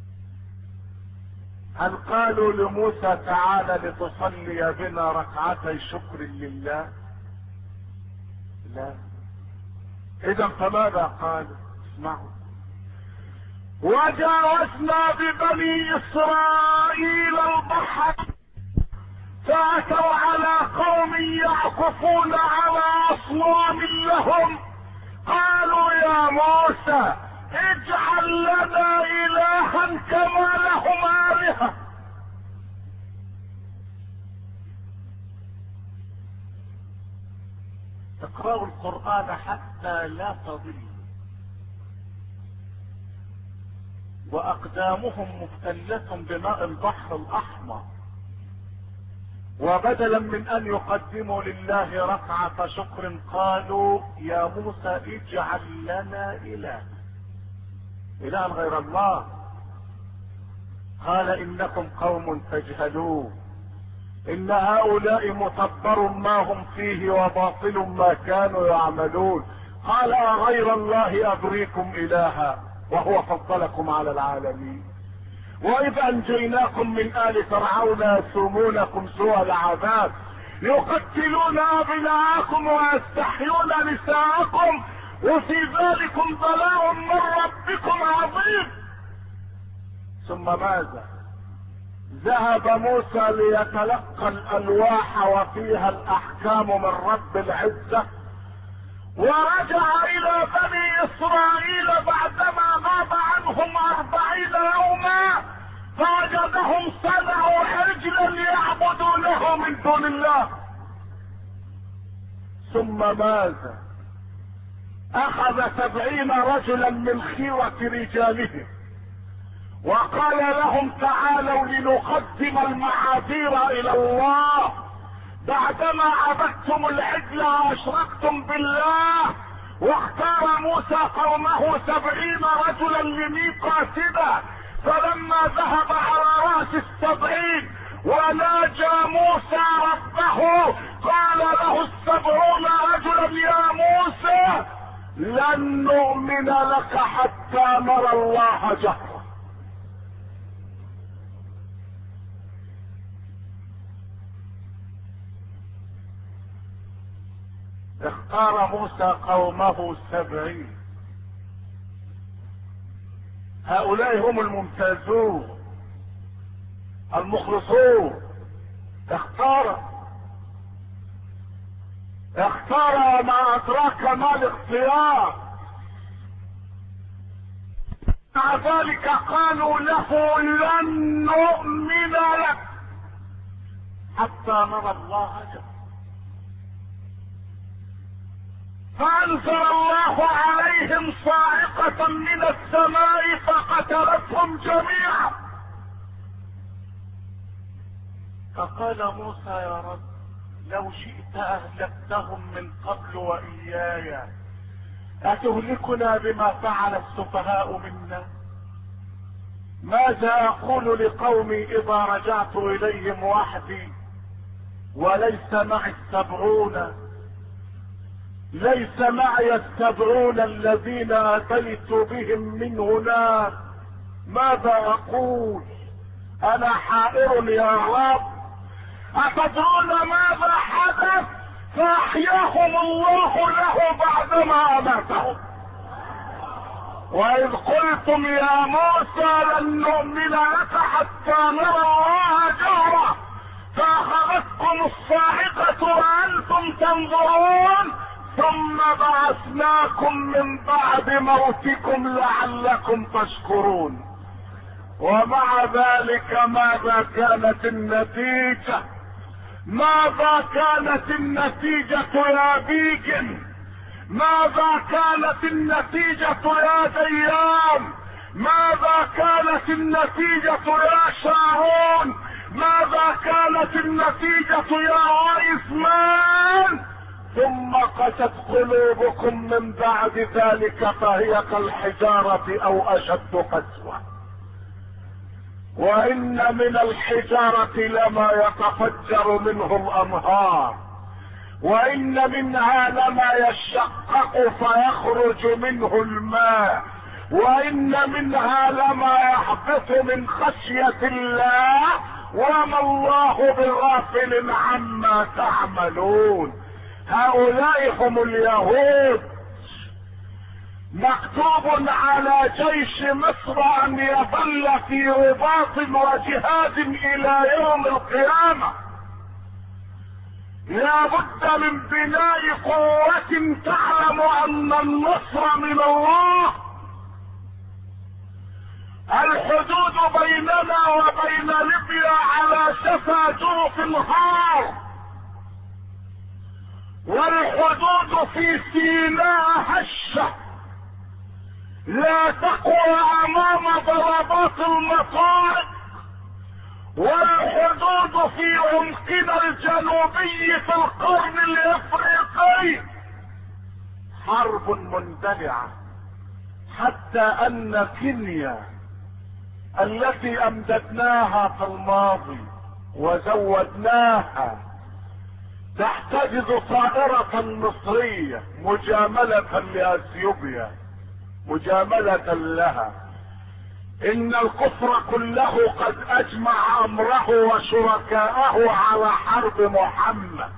Speaker 1: هل قالوا لموسى تعالى لتصلي بنا ركعتي شكر لله؟ لا. اذا فماذا قالوا؟ اسمعوا. وجاوزنا ببني اسرائيل البحر فاتوا على قوم يعكفون على اصنام لهم، قالوا يا موسى اجعل لنا الها كما لهم آلهة. اقرأوا القرآن حتى لا تضلوا. واقدامهم مبتلة بماء البحر الاحمر، وبدلا من ان يقدموا لله ركعة شكر قالوا يا موسى اجعل لنا إلها غير الله. قال انكم قوم تجهلون، ان هؤلاء متبر ما هم فيه وباطل ما كانوا يعملون. قال غير الله ابريكم الها وهو فضلكم على العالمين. واذ انجيناكم من ال فرعون يسومونكم سوء العذاب يقتلون ابناءكم ويستحيون نساءكم وفي ذلكم بلاء من ربكم عظيم. ثم ماذا؟ ذهب موسى ليتلقى الالواح وفيها الاحكام من رب العزة، ورجع الى بني اسرائيل بعدما غاب عنهم 40 يوما فوجدهم صنعوا عجلا ليعبدونه من دون الله. ثم ماذا؟ اخذ 70 رجلا من خيرة رجالهم وقال لهم تعالوا لنقدم المعاذير الى الله بعدما عبدتم العجل واشركتم بالله. واختار موسى قومه 70 رجلا لميقاتنا، فلما ذهب على رأس 70 وناجى موسى ربه قال له 70 رجلا يا موسى لن نؤمن لك حتى نرى الله جهرا. اختار موسى قومه 70. هؤلاء هم الممتازون المخلصون. اختار ما ادراك ما الاختيار. مع ذلك قالوا له لن نؤمن لك حتى نرى الله جهرا. فانزل الله عليهم صاعقة من السماء فقتلتهم جميعا. فقال موسى يا رب لو شئت اهلكتهم من قبل واياي اتهلكنا بما فعل السفهاء منا؟ ماذا اقول لقومي اذا رجعت اليهم وحدي وليس معي 70؟ ليس معي 70 الذين اتيت بهم من هناك. ماذا اقول؟ انا حائر يا رب. اتدرون ماذا حدث؟ فاحياهم الله له بعدما اماتهم. واذ قلتم يا موسى لن نؤمن لك حتى نرى الله جهرة فاخذتكم الصاعقة وانتم تنظرون ثم بعثناكم من بعد موتكم لعلكم تشكرون. ومع ذلك ماذا كانت النتيجة؟ ماذا كانت النتيجة يا بيجن؟ ماذا كانت النتيجة يا ديان؟ ماذا كانت النتيجة يا شارون؟ ماذا كانت النتيجة يا عثمان؟ ثم قست قلوبكم من بعد ذلك فهي كالحجارة او اشد قسوة. وان من الحجارة لما يتفجر منه الانهار، وان منها لما يشقق فيخرج منه الماء، وان منها لما يهبط من خشية الله وما الله بغافل عما تعملون. هؤلاء هم اليهود. مكتوب على جيش مصر ان يظل في رباط وجهاد الى يوم القيامة. لا بد من بناء قوة تعلم ان النصر من الله. الحدود بيننا وبين ليبيا على شفا جرف النهار، والحدود في سيناء هشة لا تقوى امام ضربات المطارق، والحدود في عمقنا الجنوبي في القرن الافريقي حرب مندلعة، حتى ان كينيا التي امددناها في الماضي وزودناها تحتجز طائرة مصرية مجاملة لاثيوبيا، مجاملة لها. ان الكفر كله قد اجمع امره وشركاءه على حرب محمد.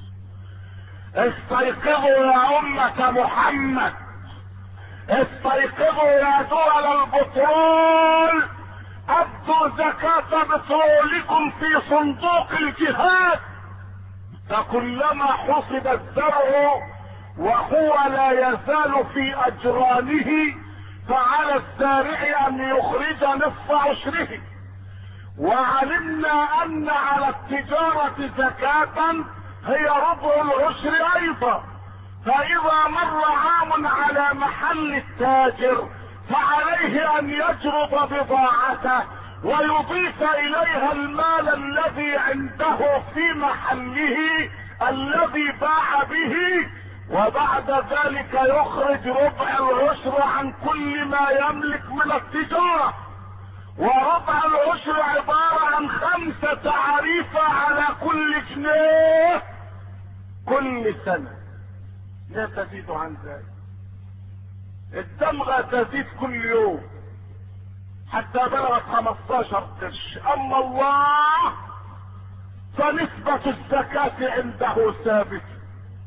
Speaker 1: استيقظوا يا امة محمد، استيقظوا يا دول البترول، ادوا زكاة بترولكم في صندوق الجهاد. فكلما حصد الزرع وهو لا يزال في اجرانه فعلى الزارع ان يخرج نصف عشره. وعلمنا ان على التجارة زكاة هي ربع العشر ايضا. فاذا مر عام على محل التاجر فعليه ان يجرد بضاعته ويضيف اليها المال الذي عنده في محله الذي باع به، وبعد ذلك يخرج ربع العشر عن كل ما يملك من التجارة. وربع العشر عبارة عن 5 تعريفة على كل جنيه كل سنة، لا تزيد عن ذلك. الدمغة تزيد كل يوم حتى بلغت 15 قرش. اما الله فنسبة الزكاة عنده ثابتة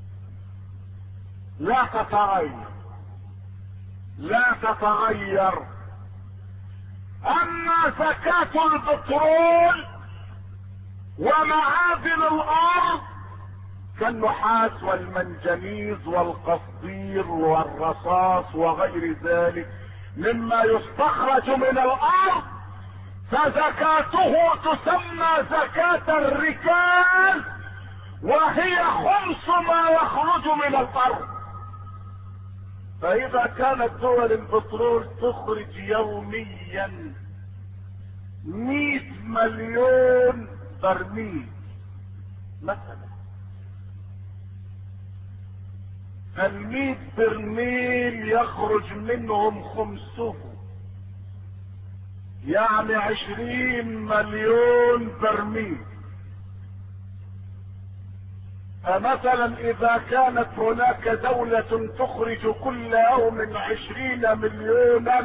Speaker 1: لا تتغير، لا تتغير. اما زكاة البترول ومعادن الارض كالنحاس والمنجنيز والقصدير والرصاص وغير ذلك مما يستخرج من الارض فزكاته تسمى زكاة الركاز، وهي خمس ما يخرج من الارض. فاذا كانت دول البترول تخرج يوميا 100 مليون برميل مثلا، ال100 برميل يخرج منهم خمسه، يعني 20 مليون برميل. فمثلا اذا كانت هناك دولة تخرج كل يوم 20 مليونا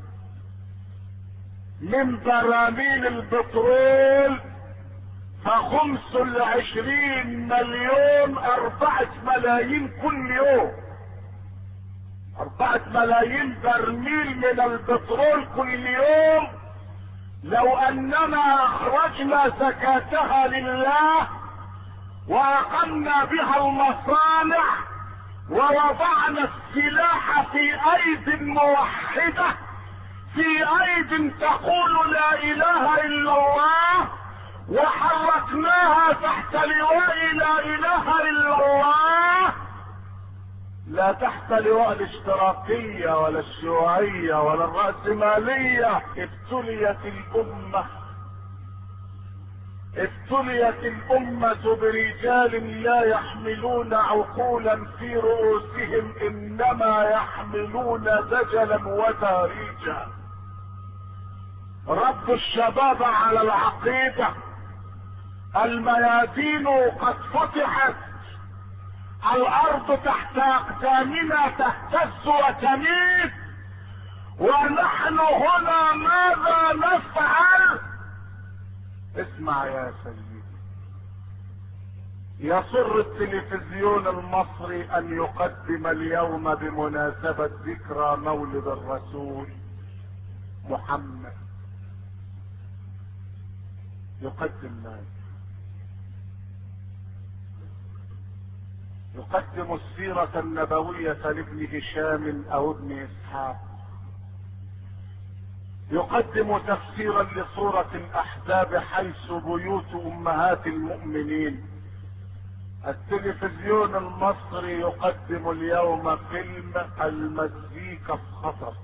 Speaker 1: من براميل البترول، فخمس 20 مليون 4 ملايين كل يوم. 4 ملايين برميل من البترول كل يوم، لو اننا اخرجنا زكاتها لله واقمنا بها المصانع ووضعنا السلاح في ايد موحدة، في ايد تقول لا اله الا الله، وحركناها تحت لواء لا اله الا الله، لا تحت لواء الاشتراكية ولا الشيوعية ولا الرأسمالية. ابتليت الأمة برجال لا يحملون عقولا في رؤوسهم، إنما يحملون دجلا وتاريجا. رب الشباب على العقيدة، الميادين قد فتحت، الأرض تحت أقدامنا تهتز وتميت، ونحن هنا ماذا نفعل؟ اسمع يا سيدي، يسر التلفزيون المصري ان يقدم اليوم بمناسبة ذكرى مولد الرسول محمد، يقدم ماذا؟ يقدم السيرة النبوية لابن هشام او ابن اسحاق، يقدم تفسيرا لسورة الاحزاب حيث بيوت امهات المؤمنين. التلفزيون المصري يقدم اليوم فيلم المزيكا في خطر.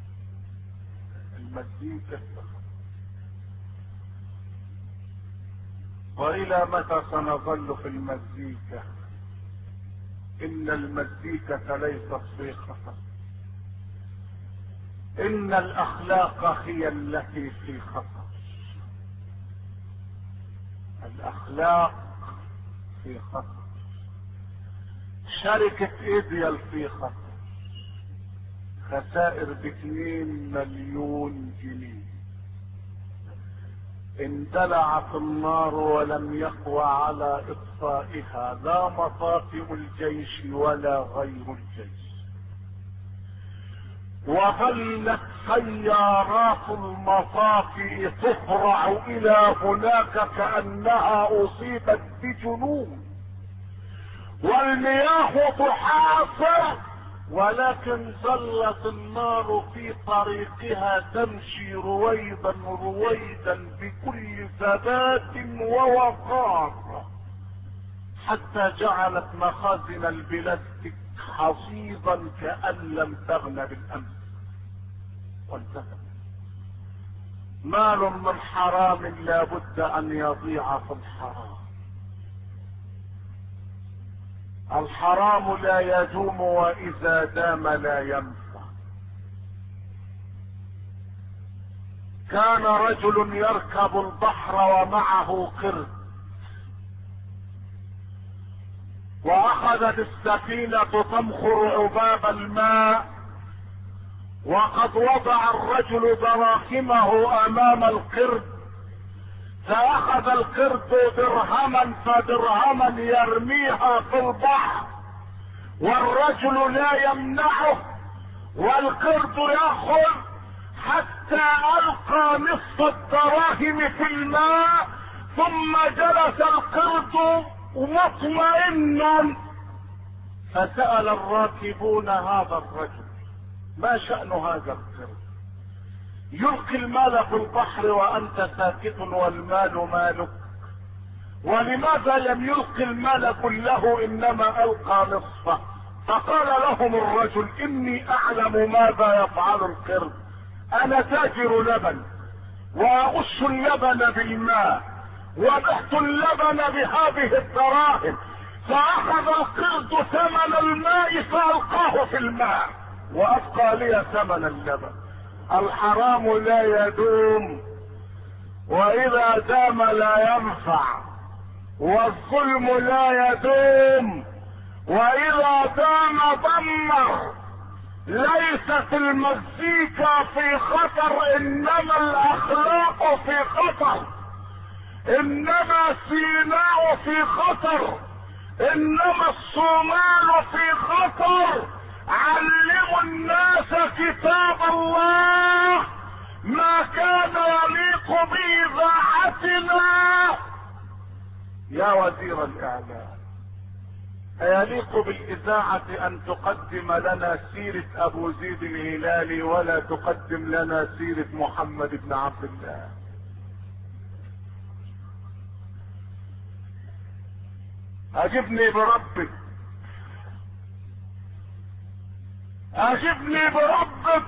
Speaker 1: المزيكا في خطر. والى متى سنظل في المزيكا؟ ان المزيكا ليست في خطر، ان الاخلاق هي التي في خطر. الاخلاق في خطر. شركة ايديال في خطر، خسائر ب2 مليون جنيه. اندلعت النار ولم يقوى على اطفائها لا مطافئ الجيش ولا غير الجيش، وظلت سيارات المطافئ تفرع الى هناك كأنها اصيبت بجنون، والمياه تحاصر، ولكن ظلت النار في طريقها تمشي رويدا رويدا بكل ثبات ووقار، حتى جعلت مخازن البلاستيك حصيدا كأن لم تغن بالأمس، وانتهت. مال من حرام لا بد أن يضيع في الحرام. الحرام لا يدوم وإذا دام لا ينفع. كان رجل يركب البحر ومعه قرد، واخذت السفينة تمخر عباب الماء، وقد وضع الرجل دراهمه امام القرد، فاخذ القرد درهما فدرهما يرميها في البحر، والرجل لا يمنعه، والقرد ياخذ حتى القى نصف الدراهم في الماء، ثم جلس القرد مطمئنا. فسأل الراكبون هذا الرجل: ما شأن هذا القرد؟ يلقي المال في البحر وأنت ساكت والمال مالك، ولماذا لم يلقي المال كله إنما ألقى نصفه؟ فقال لهم الرجل: إني أعلم ماذا يفعل القرد، أنا تاجر لبن وأغش اللبن بالماء، وبعت اللبن بهذه الدراهم، فأخذ القرد ثمن الماء فألقاه في الماء وأبقى لي ثمن اللبن. الحرام لا يدوم، وإذا دام لا ينفع، والظلم لا يدوم، وإذا دام دمر. ليست المزيكا في خطر، إنما الأخلاق في خطر، إنما سيناء في خطر، إنما الصومال في خطر، علموا الناس كتاب الله، ما كان يليق بإذاعتنا. يا وزير الإعلام، أيليق بالإذاعة أن تقدم لنا سيرة أبو زيد الهلالي ولا تقدم لنا سيرة محمد بن عبد الله؟ أجبني بربك، أجبني بربك،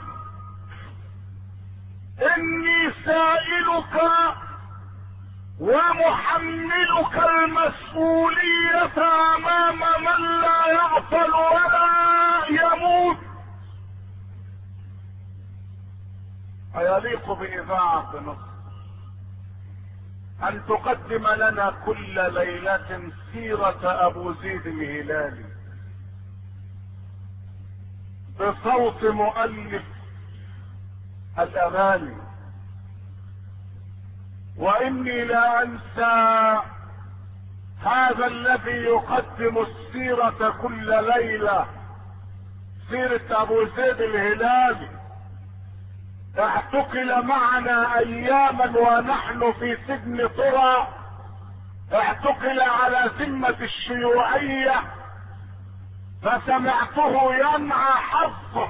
Speaker 1: إني سائلك ومحملك المسؤولية أمام من لا يغفل ولا يموت. أيليق بإذاعة مصر أن تقدم لنا كل ليلة سيرة أبو زيد الهلالي بصوت مؤلف الأغاني؟ وإني لا أنسى هذا الذي يقدم السيرة كل ليلة، سيرة أبو زيد الهلالي، اعتقل معنا أياما ونحن في سجن طرى، اعتقل على ذمة الشيوعية، فسمعته ينعى حظه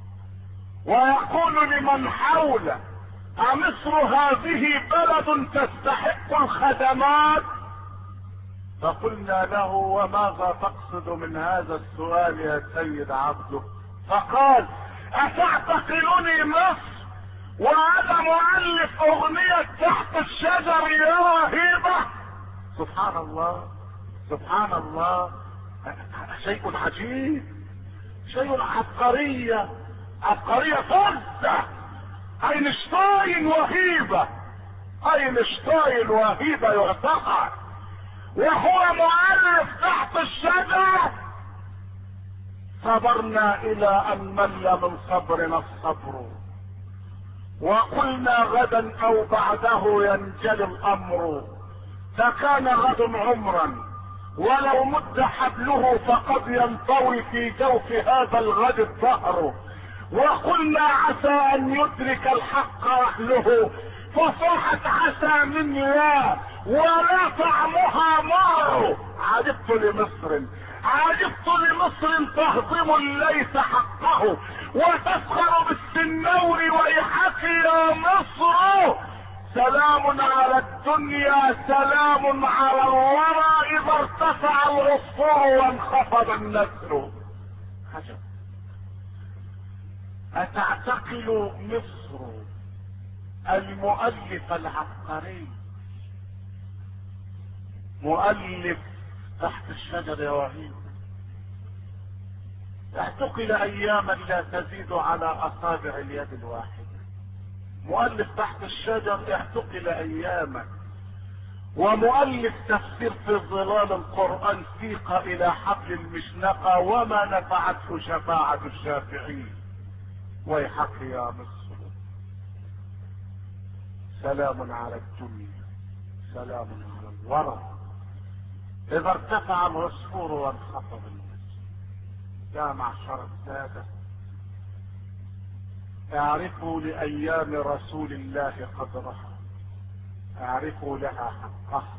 Speaker 1: ويقول لمن حوله: أمصر هذه بلد تستحق الخدمات؟ فقلنا له: وماذا تقصد من هذا السؤال يا سيد عبده؟ فقال: أتعتقلني مصر وأنا مؤلف أغنية تحت الشجر يا رهيبة؟ سبحان الله، سبحان الله، شيء عجيب، شيء عبقرية، عبقرية فزة. اينشتاين وهيبة، اينشتاين وهيبة يعتقل وهو مؤلف تحت الشجر. صبرنا الى ان مل من صبرنا الصبر، وقلنا غدا او بعده ينجلي الامر، فكان غد عمرا ولو مد حبله فقد ينطوي في جوف هذا الغد الظهر. وقلنا عسى ان يدرك الحق اهله، فصاحت عسى من لا ولا طعمها مار. عجبت لمصر، عجبت لمصر تهضم ليس حقه وتسخر بالسنور ويحك يا مصر. سلام على الدنيا، سلام على الورى، اذا ارتفع العصفور وانخفض النسر. عجب. أتعتقل مصر المؤلف العبقري، مؤلف تحت الشجر يا وهيب، اعتقل اياما لا تزيد على اصابع اليد الواحدة. مؤلف تحت الشجر اعتقل اياما، ومؤلف تفسير في ظلال القرآن سيق الى حبل المشنقة وما نفعته شفاعة الشافعين. ويحق يا مصر، سلام على الدنيا، سلام على الورى، اذا ارتفع العصفور وانخفض النسر. يا معشر السادة، اعرفوا لايام رسول الله قدرها، اعرفوا لها حقها،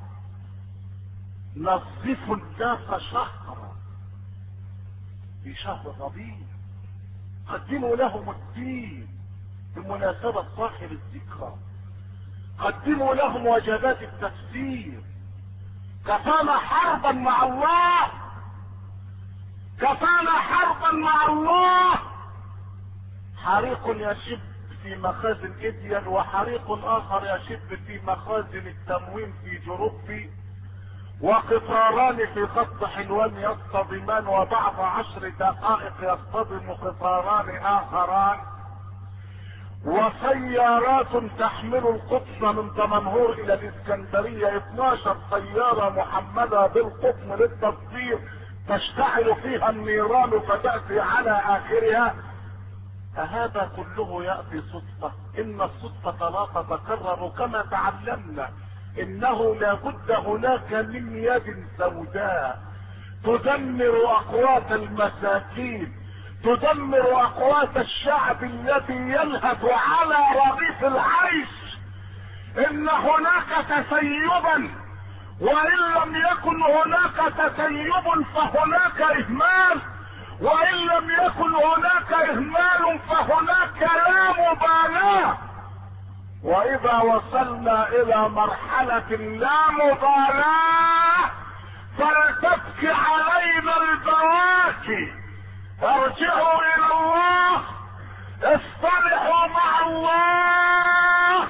Speaker 1: نظفوا الناس شهرا في شهر ربيع، قدموا لهم الدين بمناسبة صاحب الذكرى، قدموا لهم وجبات التفسير. كفانا حربا مع الله، كفانا حربا مع الله. حريق يشب في مخازن اديان، وحريق اخر يشب في مخازن التموين في جروبي، وقطاران في خط حلوان يصطدمان، وبعد 10 دقائق يصطدم قطاران اخران، وسيارات تحمل القطن من دمنهور الى الاسكندرية، 12 سيارة محملة بالقطن للتصدير تشتعل فيها النيران فتأتي على اخرها. فهذا كله يأتي صدفة؟ ان الصدفة لا تتكرر، كما تعلمنا انه لا بد هناك من يد سوداء تدمر اقوات المساكين، تدمر اقوات الشعب الذي يلهث على رغيف العيش. ان هناك تسيبا، وان لم يكن هناك تسيب فهناك اهمال، وان لم يكن هناك اهمال فهناك لا مبالاة. واذا وصلنا الى مرحلة لا مبالاة فلتبكي علينا البواكي. ارجعوا الى الله، اصطلحوا مع الله،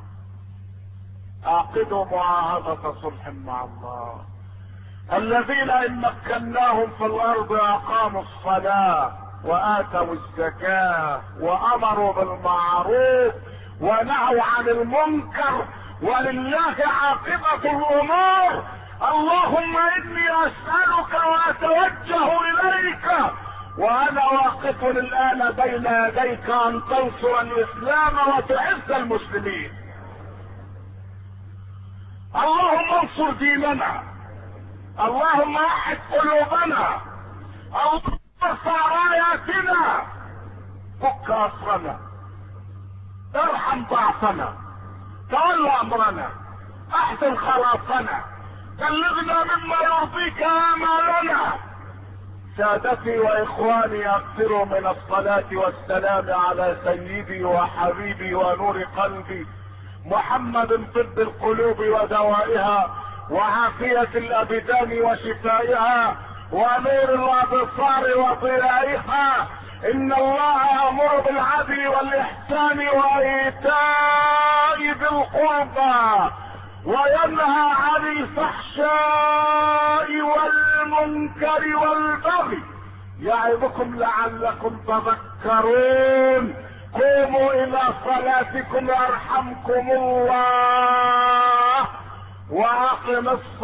Speaker 1: اعقدوا معاهدة صلح مع الله. الذين ان مكناهم في الارض اقاموا الصلاة واتوا الزكاة وامروا بالمعروف ونهوا عن المنكر، ولله عاقبة الامور. اللهم اني اسألك واتوجه اليك وانا واقف الان بين يديك ان تنصر الاسلام وتعز المسلمين. اللهم انصر ديننا، اللهم وحد قلوبنا، اللهم ارفع راياتنا، فك اسرنا، ارحم ضعفنا، تولى امرنا، احسن خلاصنا، بلغنا مما يرضيك امالنا. سادتي واخواني، اكثروا من الصلاة والسلام على سيدي وحبيبي ونور قلبي محمد، طب القلوب ودوائها وعافية الابدان وشفائها ونور الابصار وضيائها. ان الله يأمر بالعدل والاحسان وايتاء ذي القربى وينهى عن الفحشاء والمنكر والبغي يعظكم لعلكم تذكرون. قوموا الى صلاتكم يرحمكم الله، واقم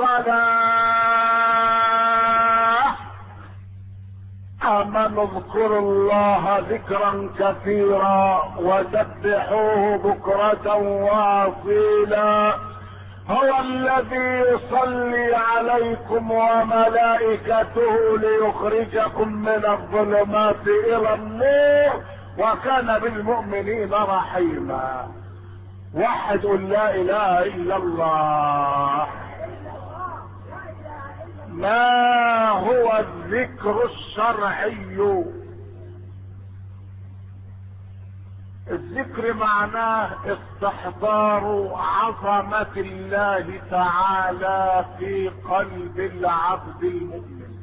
Speaker 1: الصلاة. امنوا اذكروا الله ذكرا كثيرا وسبحوه بكرة واصيلا. هو الذي يصلي عليكم وملائكته ليخرجكم من الظلمات الى النور وكان بالمؤمنين رحيما. وحد لا اله الا الله. ما هو الذكر الشرعي؟ الذكر معناه استحضار عظمة الله تعالى في قلب العبد المؤمن.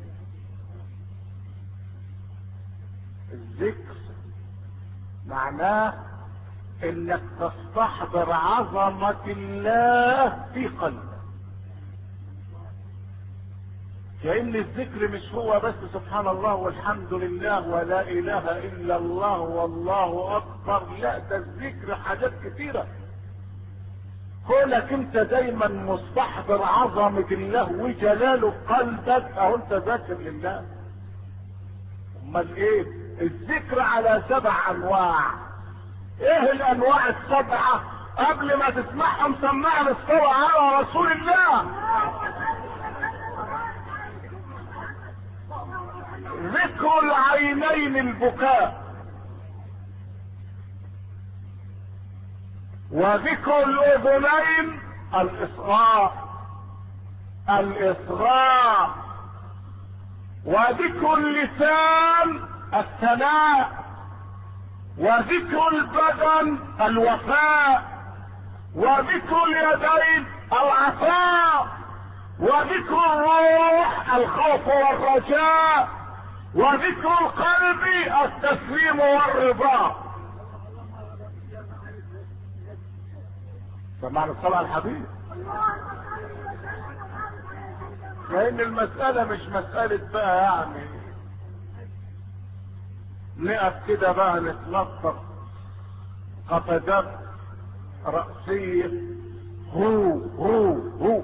Speaker 1: الذكر معناه انك تستحضر عظمة الله في قلبك. كأن الذكر مش هو بس سبحان الله والحمد لله ولا اله الا الله والله اكبر، لا، ده الذكر حاجات كتيرة. كونك انت دايما مستحضر عظمة الله وجلاله في قلبك اهو انت ذاكر لله. امال ايه؟ الذكر على 7 انواع. ايه الانواع ال7؟ قبل ما تسمعهم سمعنا الصلاة على رسول الله. ذكر العينين البكاء، وذكر الاذنين الاصغاء، وذكر اللسان الثناء، وذكر البدن الوفاء، وذكر اليدين العطاء، وذكر الروح الخوف والرجاء، وذكر القلب التسليم والرضا. سمعنا الصلاة على الحبيب. لان المسألة مش مسألة بقى يعني نقف كده بقى نتلطف قفزات رأسية هو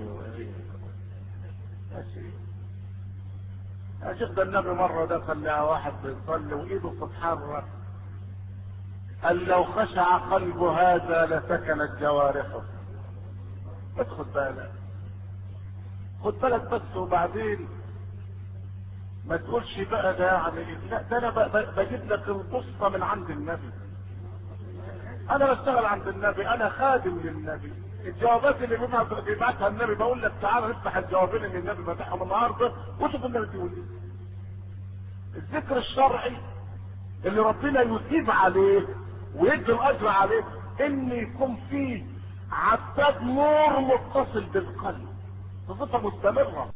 Speaker 1: يا شيخ. ده النبي مرة دخل لها واحد بيصلي وايده بتتحرك، قال لو خشع قلب هذا لسكنت جوارحه. بس خد بالك بس. وبعدين ما تقولش بقى ده يعني لا، ده انا بجيب لك القصة من عند النبي. انا بشتغل عند النبي، انا خادم للنبي. الجوابات اللي بيبعتها النبي بقول لك تعالى نفتح الجوابين اللي النبي فتحهم النهارده وشوف النبي بيقول ايه. الذكر الشرعي اللي ربنا يثيب عليه ويدي الاجر عليه ان يكون فيه عداد نور متصل بالقلب بصفه مستمره.